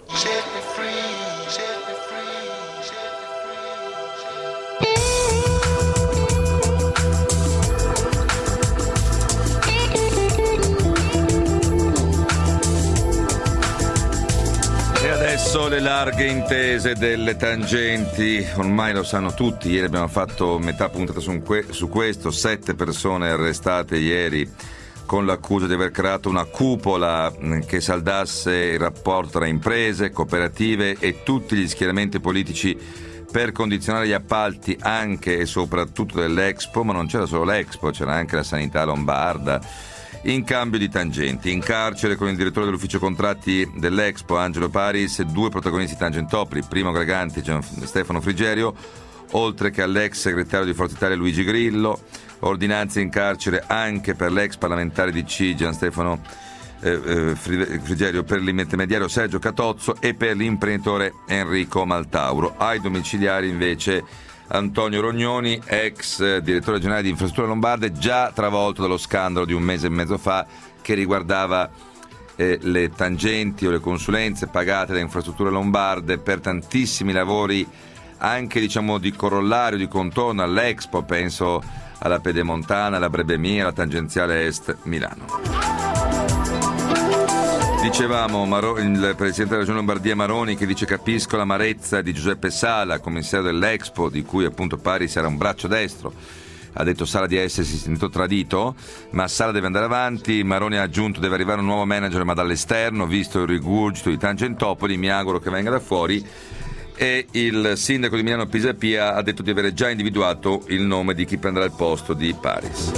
Le larghe intese delle tangenti, ormai lo sanno tutti. Ieri abbiamo fatto metà puntata su, que- su questo. Sette persone arrestate ieri con l'accusa di aver creato una cupola che saldasse il rapporto tra imprese, cooperative e tutti gli schieramenti politici per condizionare gli appalti anche e soprattutto dell'Expo. Ma non c'era solo l'Expo, c'era anche la sanità lombarda, in cambio di tangenti. In carcere con il direttore dell'ufficio contratti dell'Expo, Angelo Paris, e due protagonisti tangentopoli, Primo Greganti e Stefano Frigerio, oltre che all'ex segretario di Forza Italia Luigi Grillo. Ordinanze in carcere anche per l'ex parlamentare di C I, Gian Stefano eh, eh, Frigerio, per l'intermediario Sergio Catozzo e per l'imprenditore Enrico Maltauro. Ai domiciliari invece Antonio Rognoni, ex direttore generale di Infrastrutture Lombarde, già travolto dallo scandalo di un mese e mezzo fa che riguardava eh, le tangenti o le consulenze pagate da Infrastrutture Lombarde per tantissimi lavori, anche diciamo di corollario, di contorno all'Expo. Penso alla Pedemontana, alla Brebemia, alla tangenziale Est Milano. Dicevamo Maro- il Presidente della Regione Lombardia Maroni, che dice: capisco l'amarezza di Giuseppe Sala, commissario dell'Expo, di cui appunto Paris era un braccio destro. Ha detto Sala di essersi sentito tradito, ma Sala deve andare avanti. Maroni ha aggiunto: deve arrivare un nuovo manager, ma dall'esterno, visto il rigurgito di Tangentopoli, mi auguro che venga da fuori. E il sindaco di Milano Pisapia ha detto di avere già individuato il nome di chi prenderà il posto di Paris.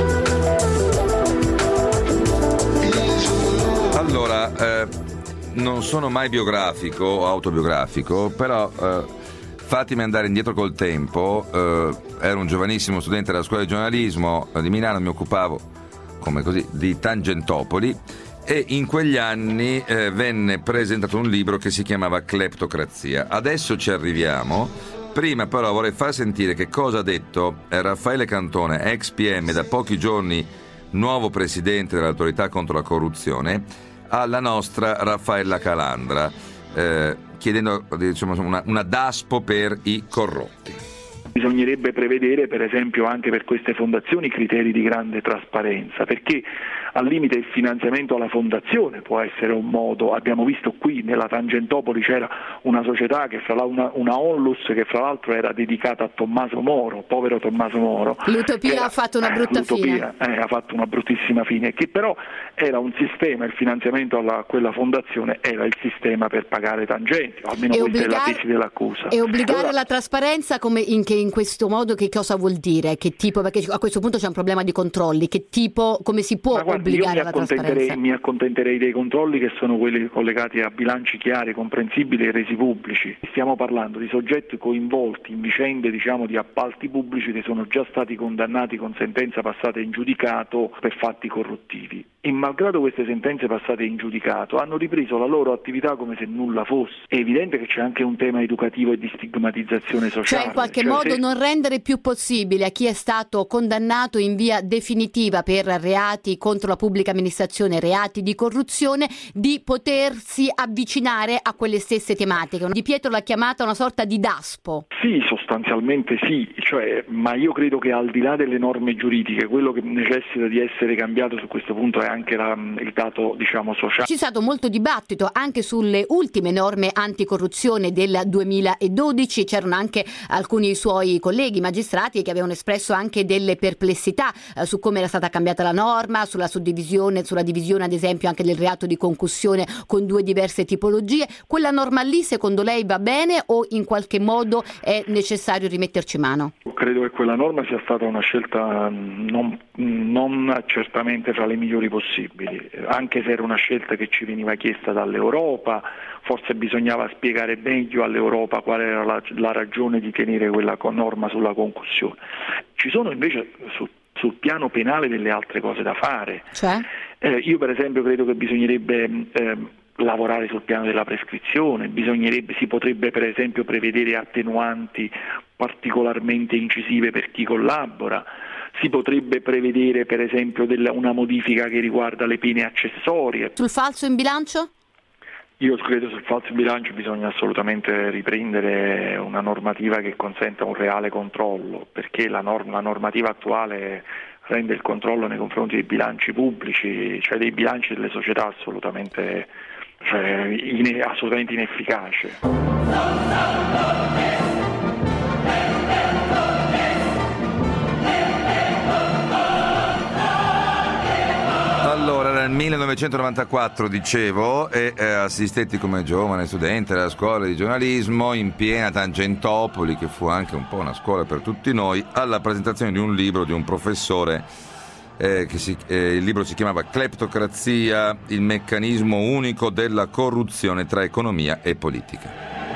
Allora, eh, non sono mai biografico o autobiografico, però eh, fatemi andare indietro col tempo. Eh, ero un giovanissimo studente della scuola di giornalismo di Milano, mi occupavo, come così, di Tangentopoli, e in quegli anni eh, venne presentato un libro che si chiamava Cleptocrazia. Adesso ci arriviamo. Prima però vorrei far sentire che cosa ha detto Raffaele Cantone, ex P M, da pochi giorni nuovo presidente dell'autorità contro la corruzione, alla nostra Raffaella Calandra, eh, chiedendo diciamo, una, una daspo per i corrotti. Bisognerebbe prevedere per esempio anche per queste fondazioni criteri di grande trasparenza, perché al limite il finanziamento alla fondazione può essere un modo. Abbiamo visto qui nella Tangentopoli c'era una società, che fra la, una, una Onlus che fra l'altro era dedicata a Tommaso Moro, povero Tommaso Moro. L'utopia era, ha fatto una brutta eh, l'utopia, fine. Eh, ha fatto una bruttissima fine, che però era un sistema, il finanziamento a quella fondazione era il sistema per pagare tangenti, o almeno e questa obbligare, è la tesi dell'accusa. E obbligare allora, la trasparenza come in, che in questo modo che cosa vuol dire? Che tipo, perché a questo punto c'è un problema di controlli, che tipo, come si può guardi, obbligare alla trasparenza? Mi accontenterei dei controlli che sono quelli collegati a bilanci chiari, comprensibili e resi pubblici. Stiamo parlando di soggetti coinvolti in vicende diciamo di appalti pubblici che sono già stati condannati con sentenza passata in giudicato per fatti corruttivi. E malgrado queste sentenze passate in giudicato hanno ripreso la loro attività come se nulla fosse. È evidente che c'è anche un tema educativo e di stigmatizzazione sociale. Cioè in qualche cioè, modo se... non rendere più possibile a chi è stato condannato in via definitiva per reati contro la pubblica amministrazione, reati di corruzione, di potersi avvicinare a quelle stesse tematiche. Di Pietro l'ha chiamata una sorta di daspo. Sì, sostanzialmente sì, cioè, ma io credo che al di là delle norme giuridiche quello che necessita di essere cambiato su questo punto è anche la, il dato diciamo sociale. C'è stato molto dibattito anche sulle ultime norme anticorruzione del duemiladodici, c'erano anche alcuni suoi colleghi magistrati che avevano espresso anche delle perplessità eh, su come era stata cambiata la norma, sulla suddivisione, sulla divisione ad esempio anche del reato di concussione con due diverse tipologie. Quella norma lì secondo lei va bene o in qualche modo è necessario rimetterci mano? Credo che quella norma sia stata una scelta non, non certamente fra le migliori possibili, anche se era una scelta che ci veniva chiesta dall'Europa. Forse bisognava spiegare meglio all'Europa qual era la, la ragione di tenere quella norma sulla concussione. Ci sono invece su, sul piano penale delle altre cose da fare. Cioè? Eh, io per esempio credo che bisognerebbe eh, lavorare sul piano della prescrizione, bisognerebbe, si potrebbe per esempio prevedere attenuanti particolarmente incisive per chi collabora, si potrebbe prevedere per esempio della, una modifica che riguarda le pene accessorie. Sul falso in bilancio? Io credo sul falso in bilancio bisogna assolutamente riprendere una normativa che consenta un reale controllo, perché la, norm- la normativa attuale rende il controllo nei confronti dei bilanci pubblici, cioè dei bilanci delle società assolutamente, cioè, in- assolutamente inefficace. Allora, nel millenovecentonovantaquattro, dicevo, e eh, assistetti come giovane studente alla scuola di giornalismo in piena Tangentopoli, che fu anche un po' una scuola per tutti noi, alla presentazione di un libro di un professore, eh, che si, eh, il libro si chiamava Cleptocrazia, il meccanismo unico della corruzione tra economia e politica.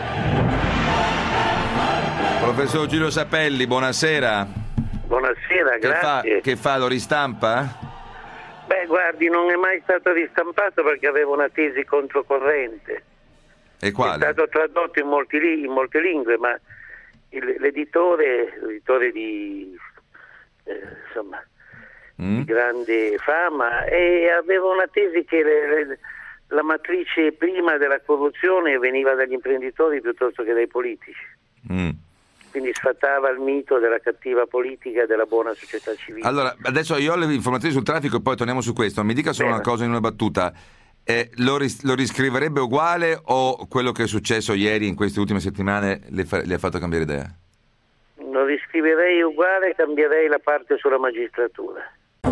Professor Giulio Sapelli, buonasera. Buonasera, che grazie. Fa, che fa, lo ristampa? Beh, guardi, non è mai stato ristampato perché avevo una tesi controcorrente. E quale? È stato tradotto in, molti, in molte lingue, ma il, l'editore, l'editore di, eh, insomma, mm. di grande fama, e aveva una tesi che le, le, la matrice prima della corruzione veniva dagli imprenditori piuttosto che dai politici. Mm. Quindi sfatava il mito della cattiva politica e della buona società civile. Allora, adesso io ho le informazioni sul traffico e poi torniamo su questo. Mi dica solo Bene. una cosa in una battuta. Eh, lo, ris- lo riscriverebbe uguale o quello che è successo ieri in queste ultime settimane le, fa- le ha fatto cambiare idea? Lo riscriverei uguale, cambierei la parte sulla magistratura.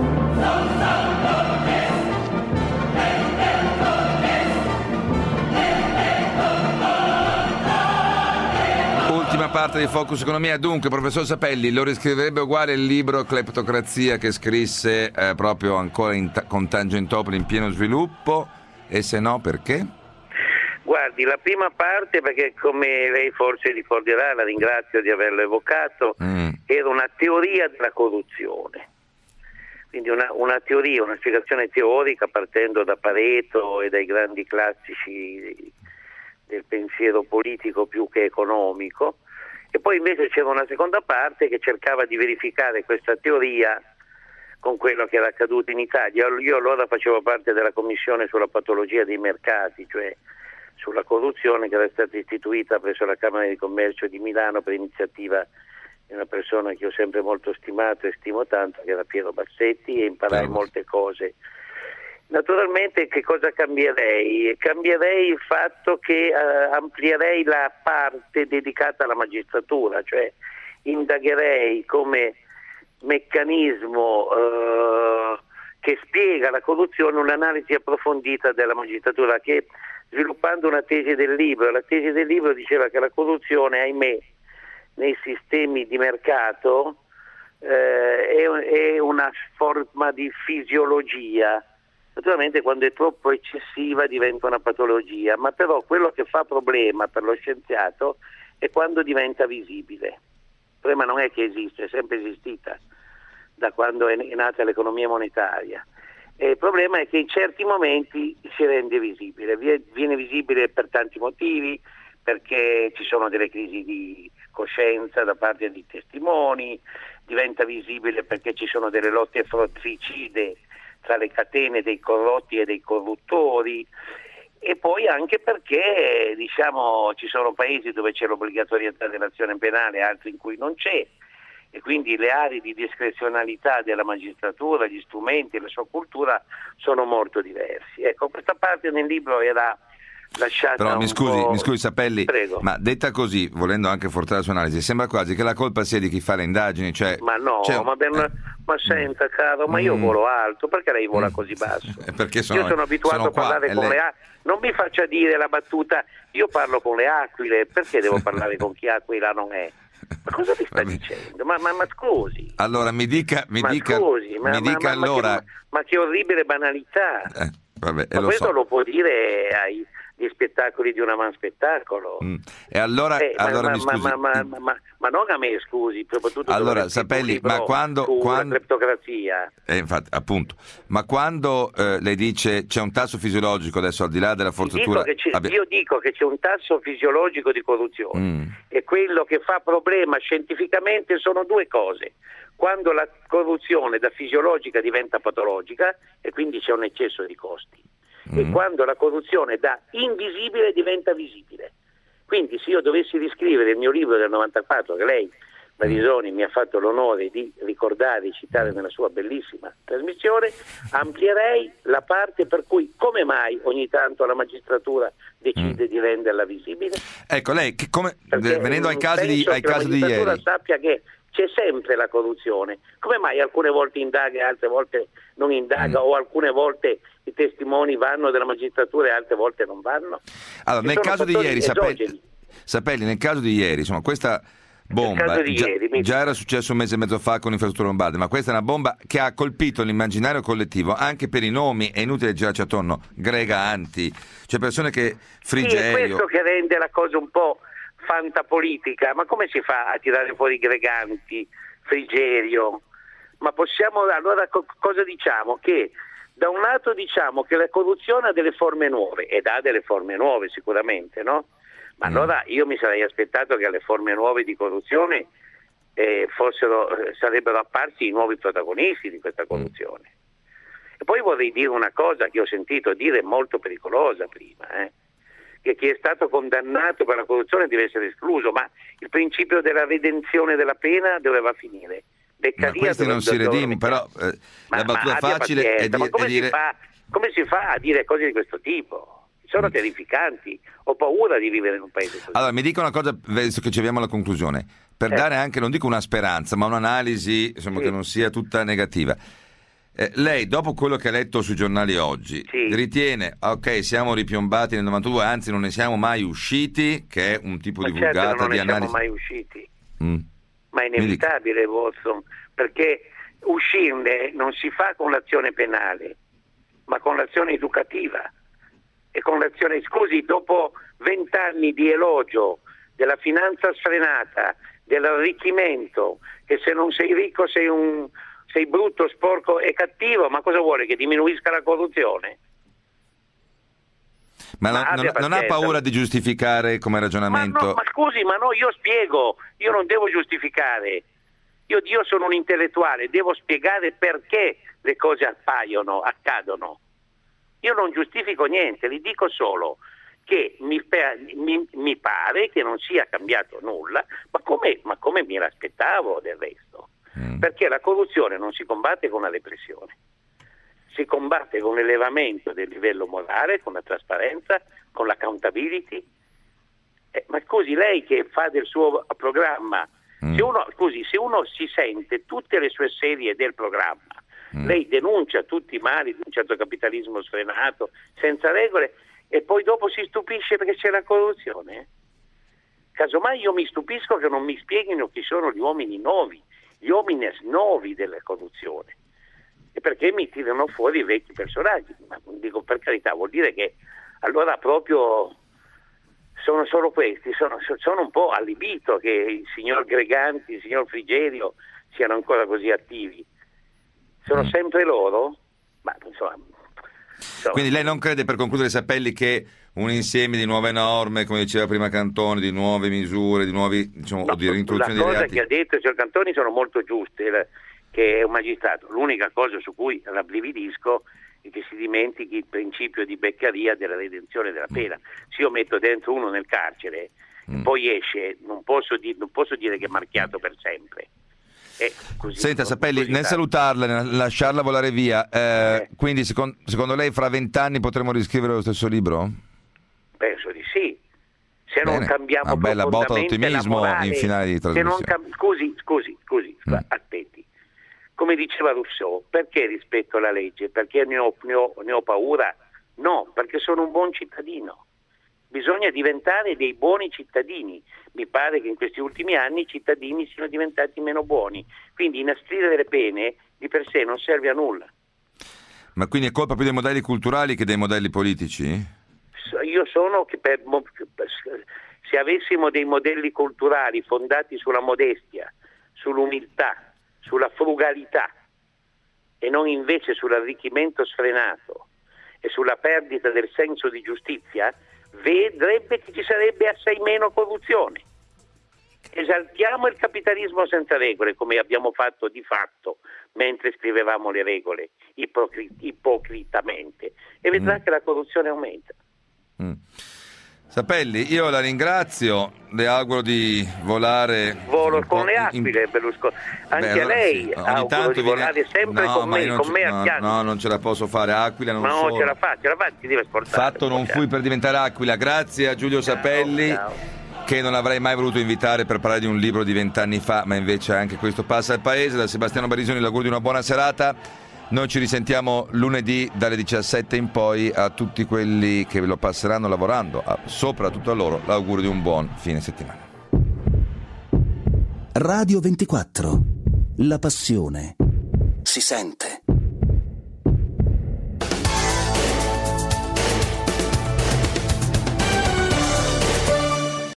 Ultima parte di Focus Economia. Dunque, professor Sapelli, lo riscriverebbe uguale il libro Cleptocrazia che scrisse eh, proprio ancora in ta- con Tangentopoli in pieno sviluppo, e se no perché? Guardi, la prima parte, perché come lei forse ricorderà, la ringrazio di averlo evocato, mm. era una teoria della corruzione. Quindi una, una teoria, una spiegazione teorica partendo da Pareto e dai grandi classici del pensiero politico più che economico, e poi invece c'era una seconda parte che cercava di verificare questa teoria con quello che era accaduto in Italia. Io allora facevo parte della commissione sulla patologia dei mercati, cioè sulla corruzione, che era stata istituita presso la Camera di Commercio di Milano per iniziativa è una persona che ho sempre molto stimato e stimo tanto, che era Piero Bassetti, e imparai Piero. molte cose. Naturalmente che cosa cambierei? Cambierei il fatto che eh, amplierei la parte dedicata alla magistratura, cioè indagherei come meccanismo eh, che spiega la corruzione un'analisi approfondita della magistratura, che sviluppando una tesi del libro, la tesi del libro diceva che la corruzione, ahimè, nei sistemi di mercato eh, è, è una forma di fisiologia. Naturalmente quando è troppo eccessiva diventa una patologia, ma però quello che fa problema per lo scienziato è quando diventa visibile. Il problema non è che esiste, è sempre esistita da quando è nata l'economia monetaria. E il problema è che in certi momenti si rende visibile, viene visibile per tanti motivi, perché ci sono delle crisi di coscienza da parte di testimoni, diventa visibile perché ci sono delle lotte fratricide tra le catene dei corrotti e dei corruttori, e poi anche perché diciamo ci sono paesi dove c'è l'obbligatorietà dell'azione penale, altri in cui non c'è, e quindi le aree di discrezionalità della magistratura, gli strumenti, la sua cultura sono molto diversi. Ecco, questa parte nel libro era lasciata. Però mi un scusi, po'... mi scusi Sapelli, Prego. Ma detta così, volendo anche forzare la sua analisi, sembra quasi che la colpa sia di chi fa le indagini, cioè ma no, cioè, ma, ben, eh, ma senta caro, ma io mm, volo alto, perché lei vola così basso? Perché sono, io sono abituato sono a parlare qua, con lei... le aquile, non mi faccia dire la battuta, io parlo con le aquile, perché devo parlare con chi aquila non è? Ma cosa ti sta dicendo? Ma, ma, ma scusi. Allora mi dica, mi ma dica, scusi, ma, mi ma, dica ma, allora. Ma che, ma che orribile banalità. Eh, vabbè, ma lo questo so. lo può dire ai gli spettacoli di una man spettacolo. Mm. E allora, eh, allora ma, mi scusi. Ma, ma, ma, ma, ma non a me, scusi, soprattutto allora Sapelli, ma quando, quando... la cleptocrazia. Eh, infatti, appunto, ma quando eh, lei dice c'è un tasso fisiologico adesso al di là della forzatura, Dico Vabbè. io dico che c'è un tasso fisiologico di corruzione mm. e quello che fa problema scientificamente sono due cose: quando la corruzione da fisiologica diventa patologica e quindi c'è un eccesso di costi, mm. e quando la corruzione da invisibile diventa visibile. Quindi se io dovessi riscrivere il mio libro del novantaquattro, che lei, Barisoni, mi ha fatto l'onore di ricordare e citare nella sua bellissima trasmissione, amplierei la parte per cui come mai ogni tanto la magistratura decide mm. di renderla visibile. Ecco, lei, che come, Perché venendo ai casi di, ai casi di ieri, la magistratura sappia che c'è sempre la corruzione. Come mai alcune volte indaga e altre volte non indaga, mm. o alcune volte i testimoni vanno della magistratura e altre volte non vanno? Allora, Ci nel caso di ieri, Sapelli, Sapelli, nel caso di ieri, insomma, questa bomba di già, ieri, mi... già era successo un mese e mezzo fa con Infrastrutture Lombarde, ma questa è una bomba che ha colpito l'immaginario collettivo anche per i nomi, è inutile girarci attorno, Greganti, cioè persone che Frigerio. Sì, è questo che rende la cosa un po' fantapolitica. Ma come si fa a tirare fuori Greganti, Frigerio? Ma possiamo, allora co- cosa diciamo? Che da un lato diciamo che la corruzione ha delle forme nuove, ed ha delle forme nuove sicuramente, no? Ma allora io mi sarei aspettato che alle forme nuove di corruzione eh, fossero, eh, sarebbero apparsi i nuovi protagonisti di questa corruzione. E poi vorrei dire una cosa che ho sentito dire molto pericolosa prima, eh, che chi è stato condannato per la corruzione deve essere escluso, ma il principio della redenzione della pena doveva finire. Beccaria ma questi non si redimono, però eh, ma, la battuta ma facile è, di, ma come, è dire... si fa, come si fa a dire cose di questo tipo? Sono terrificanti, ho paura di vivere in un paese così. Allora mi dica una cosa, visto che ci avviamo alla conclusione, per eh. dare anche, non dico una speranza, ma un'analisi insomma, sì. che non sia tutta negativa. Eh, lei, dopo quello che ha letto sui giornali oggi, sì. ritiene, ok, siamo ripiombati nel novantadue, anzi non ne siamo mai usciti, che è un tipo ma di certo vulgata non di ne analisi. siamo mai usciti, mm. ma è inevitabile, Watson, perché uscirne non si fa con l'azione penale, ma con l'azione educativa. E con l'azione, scusi, dopo vent'anni di elogio della finanza sfrenata, dell'arricchimento, che se non sei ricco sei un sei brutto, sporco e cattivo, ma cosa vuole, che diminuisca la corruzione? Ma, ma non, non ha paura di giustificare come ragionamento? Ma, no, ma scusi, ma no, io spiego, io non devo giustificare. Io, io sono un intellettuale, devo spiegare perché le cose appaiono, accadono. Io non giustifico niente, vi dico solo che mi, mi, mi pare che non sia cambiato nulla, ma come, ma come mi l'aspettavo del resto, mm. perché la corruzione non si combatte con la repressione, si combatte con l'elevamento del livello morale, con la trasparenza, con l'accountability. Eh, ma scusi, lei che fa del suo programma, mm. se uno, scusi, se uno si sente tutte le sue serie del programma, mm. lei denuncia tutti i mali di un certo capitalismo sfrenato, senza regole, e poi dopo si stupisce perché c'è la corruzione. Casomai io mi stupisco che non mi spieghino chi sono gli uomini nuovi, gli homines nuovi della corruzione, e perché mi tirano fuori i vecchi personaggi. Ma dico, per carità, vuol dire che allora proprio sono solo questi, sono, sono un po' allibito che il signor Greganti, il signor Frigerio siano ancora così attivi. Sono mm. sempre loro? Ma insomma, insomma. Quindi lei non crede, per concludere, Sapelli, che un insieme di nuove norme, come diceva prima Cantoni, di nuove misure, di nuovi, diciamo, no, di reintroduzione dei reati? Le cose che ha detto il signor Cantoni sono molto giuste, che è un magistrato. L'unica cosa su cui rabbrividisco è che si dimentichi il principio di Beccaria della redenzione della pena. Mm. Se io metto dentro uno nel carcere mm. e poi esce, non posso, di, non posso dire che è marchiato per sempre. Eh, così, Senta Sapelli, nel salutarla, nel lasciarla volare via, eh, eh. quindi secondo, secondo lei fra vent'anni potremo riscrivere lo stesso libro? Penso di sì. Se Bene. non cambiamo una bella botta d'ottimismo morale, in finale di trasmissione. Se non cam- scusi, scusi, scusi, mm. aspetti. Come diceva Rousseau, perché rispetto la legge? Perché ne ho, ne ho, ne ho paura? No, perché sono un buon cittadino. Bisogna diventare dei buoni cittadini. Mi pare che in questi ultimi anni i cittadini siano diventati meno buoni. Quindi inastrire delle pene di per sé non serve a nulla. Ma quindi è colpa più dei modelli culturali che dei modelli politici? Io sono che per, se avessimo dei modelli culturali fondati sulla modestia, sull'umiltà, sulla frugalità e non invece sull'arricchimento sfrenato e sulla perdita del senso di giustizia, vedrebbe che ci sarebbe assai meno corruzione. Esaltiamo il capitalismo senza regole, come abbiamo fatto di fatto mentre scrivevamo le regole ipocri- ipocritamente, e vedrà mm. che la corruzione aumenta. Mm. Sapelli, io la ringrazio, le auguro di volare. Volo con le aquile, in... Berlusconi. Anche Beh, a lei sì, auguro tanto di volare viene... sempre no, con me, con ce... me a fianco. No, non ce la posso fare, Aquila non ma no, sono. ce la fa, ce la fa, ti deve sportare. Fatto non fui per diventare Aquila. Grazie a Giulio ciao, Sapelli, ciao. Che non avrei mai voluto invitare per parlare di un libro di vent'anni fa, ma invece anche questo passa al paese. Da Sebastiano Barisoni l'augurio di una buona serata. Noi ci risentiamo lunedì dalle diciassette in poi. A tutti quelli che lo passeranno lavorando, soprattutto a loro, l'augurio di un buon fine settimana. Radio ventiquattro. La passione si sente.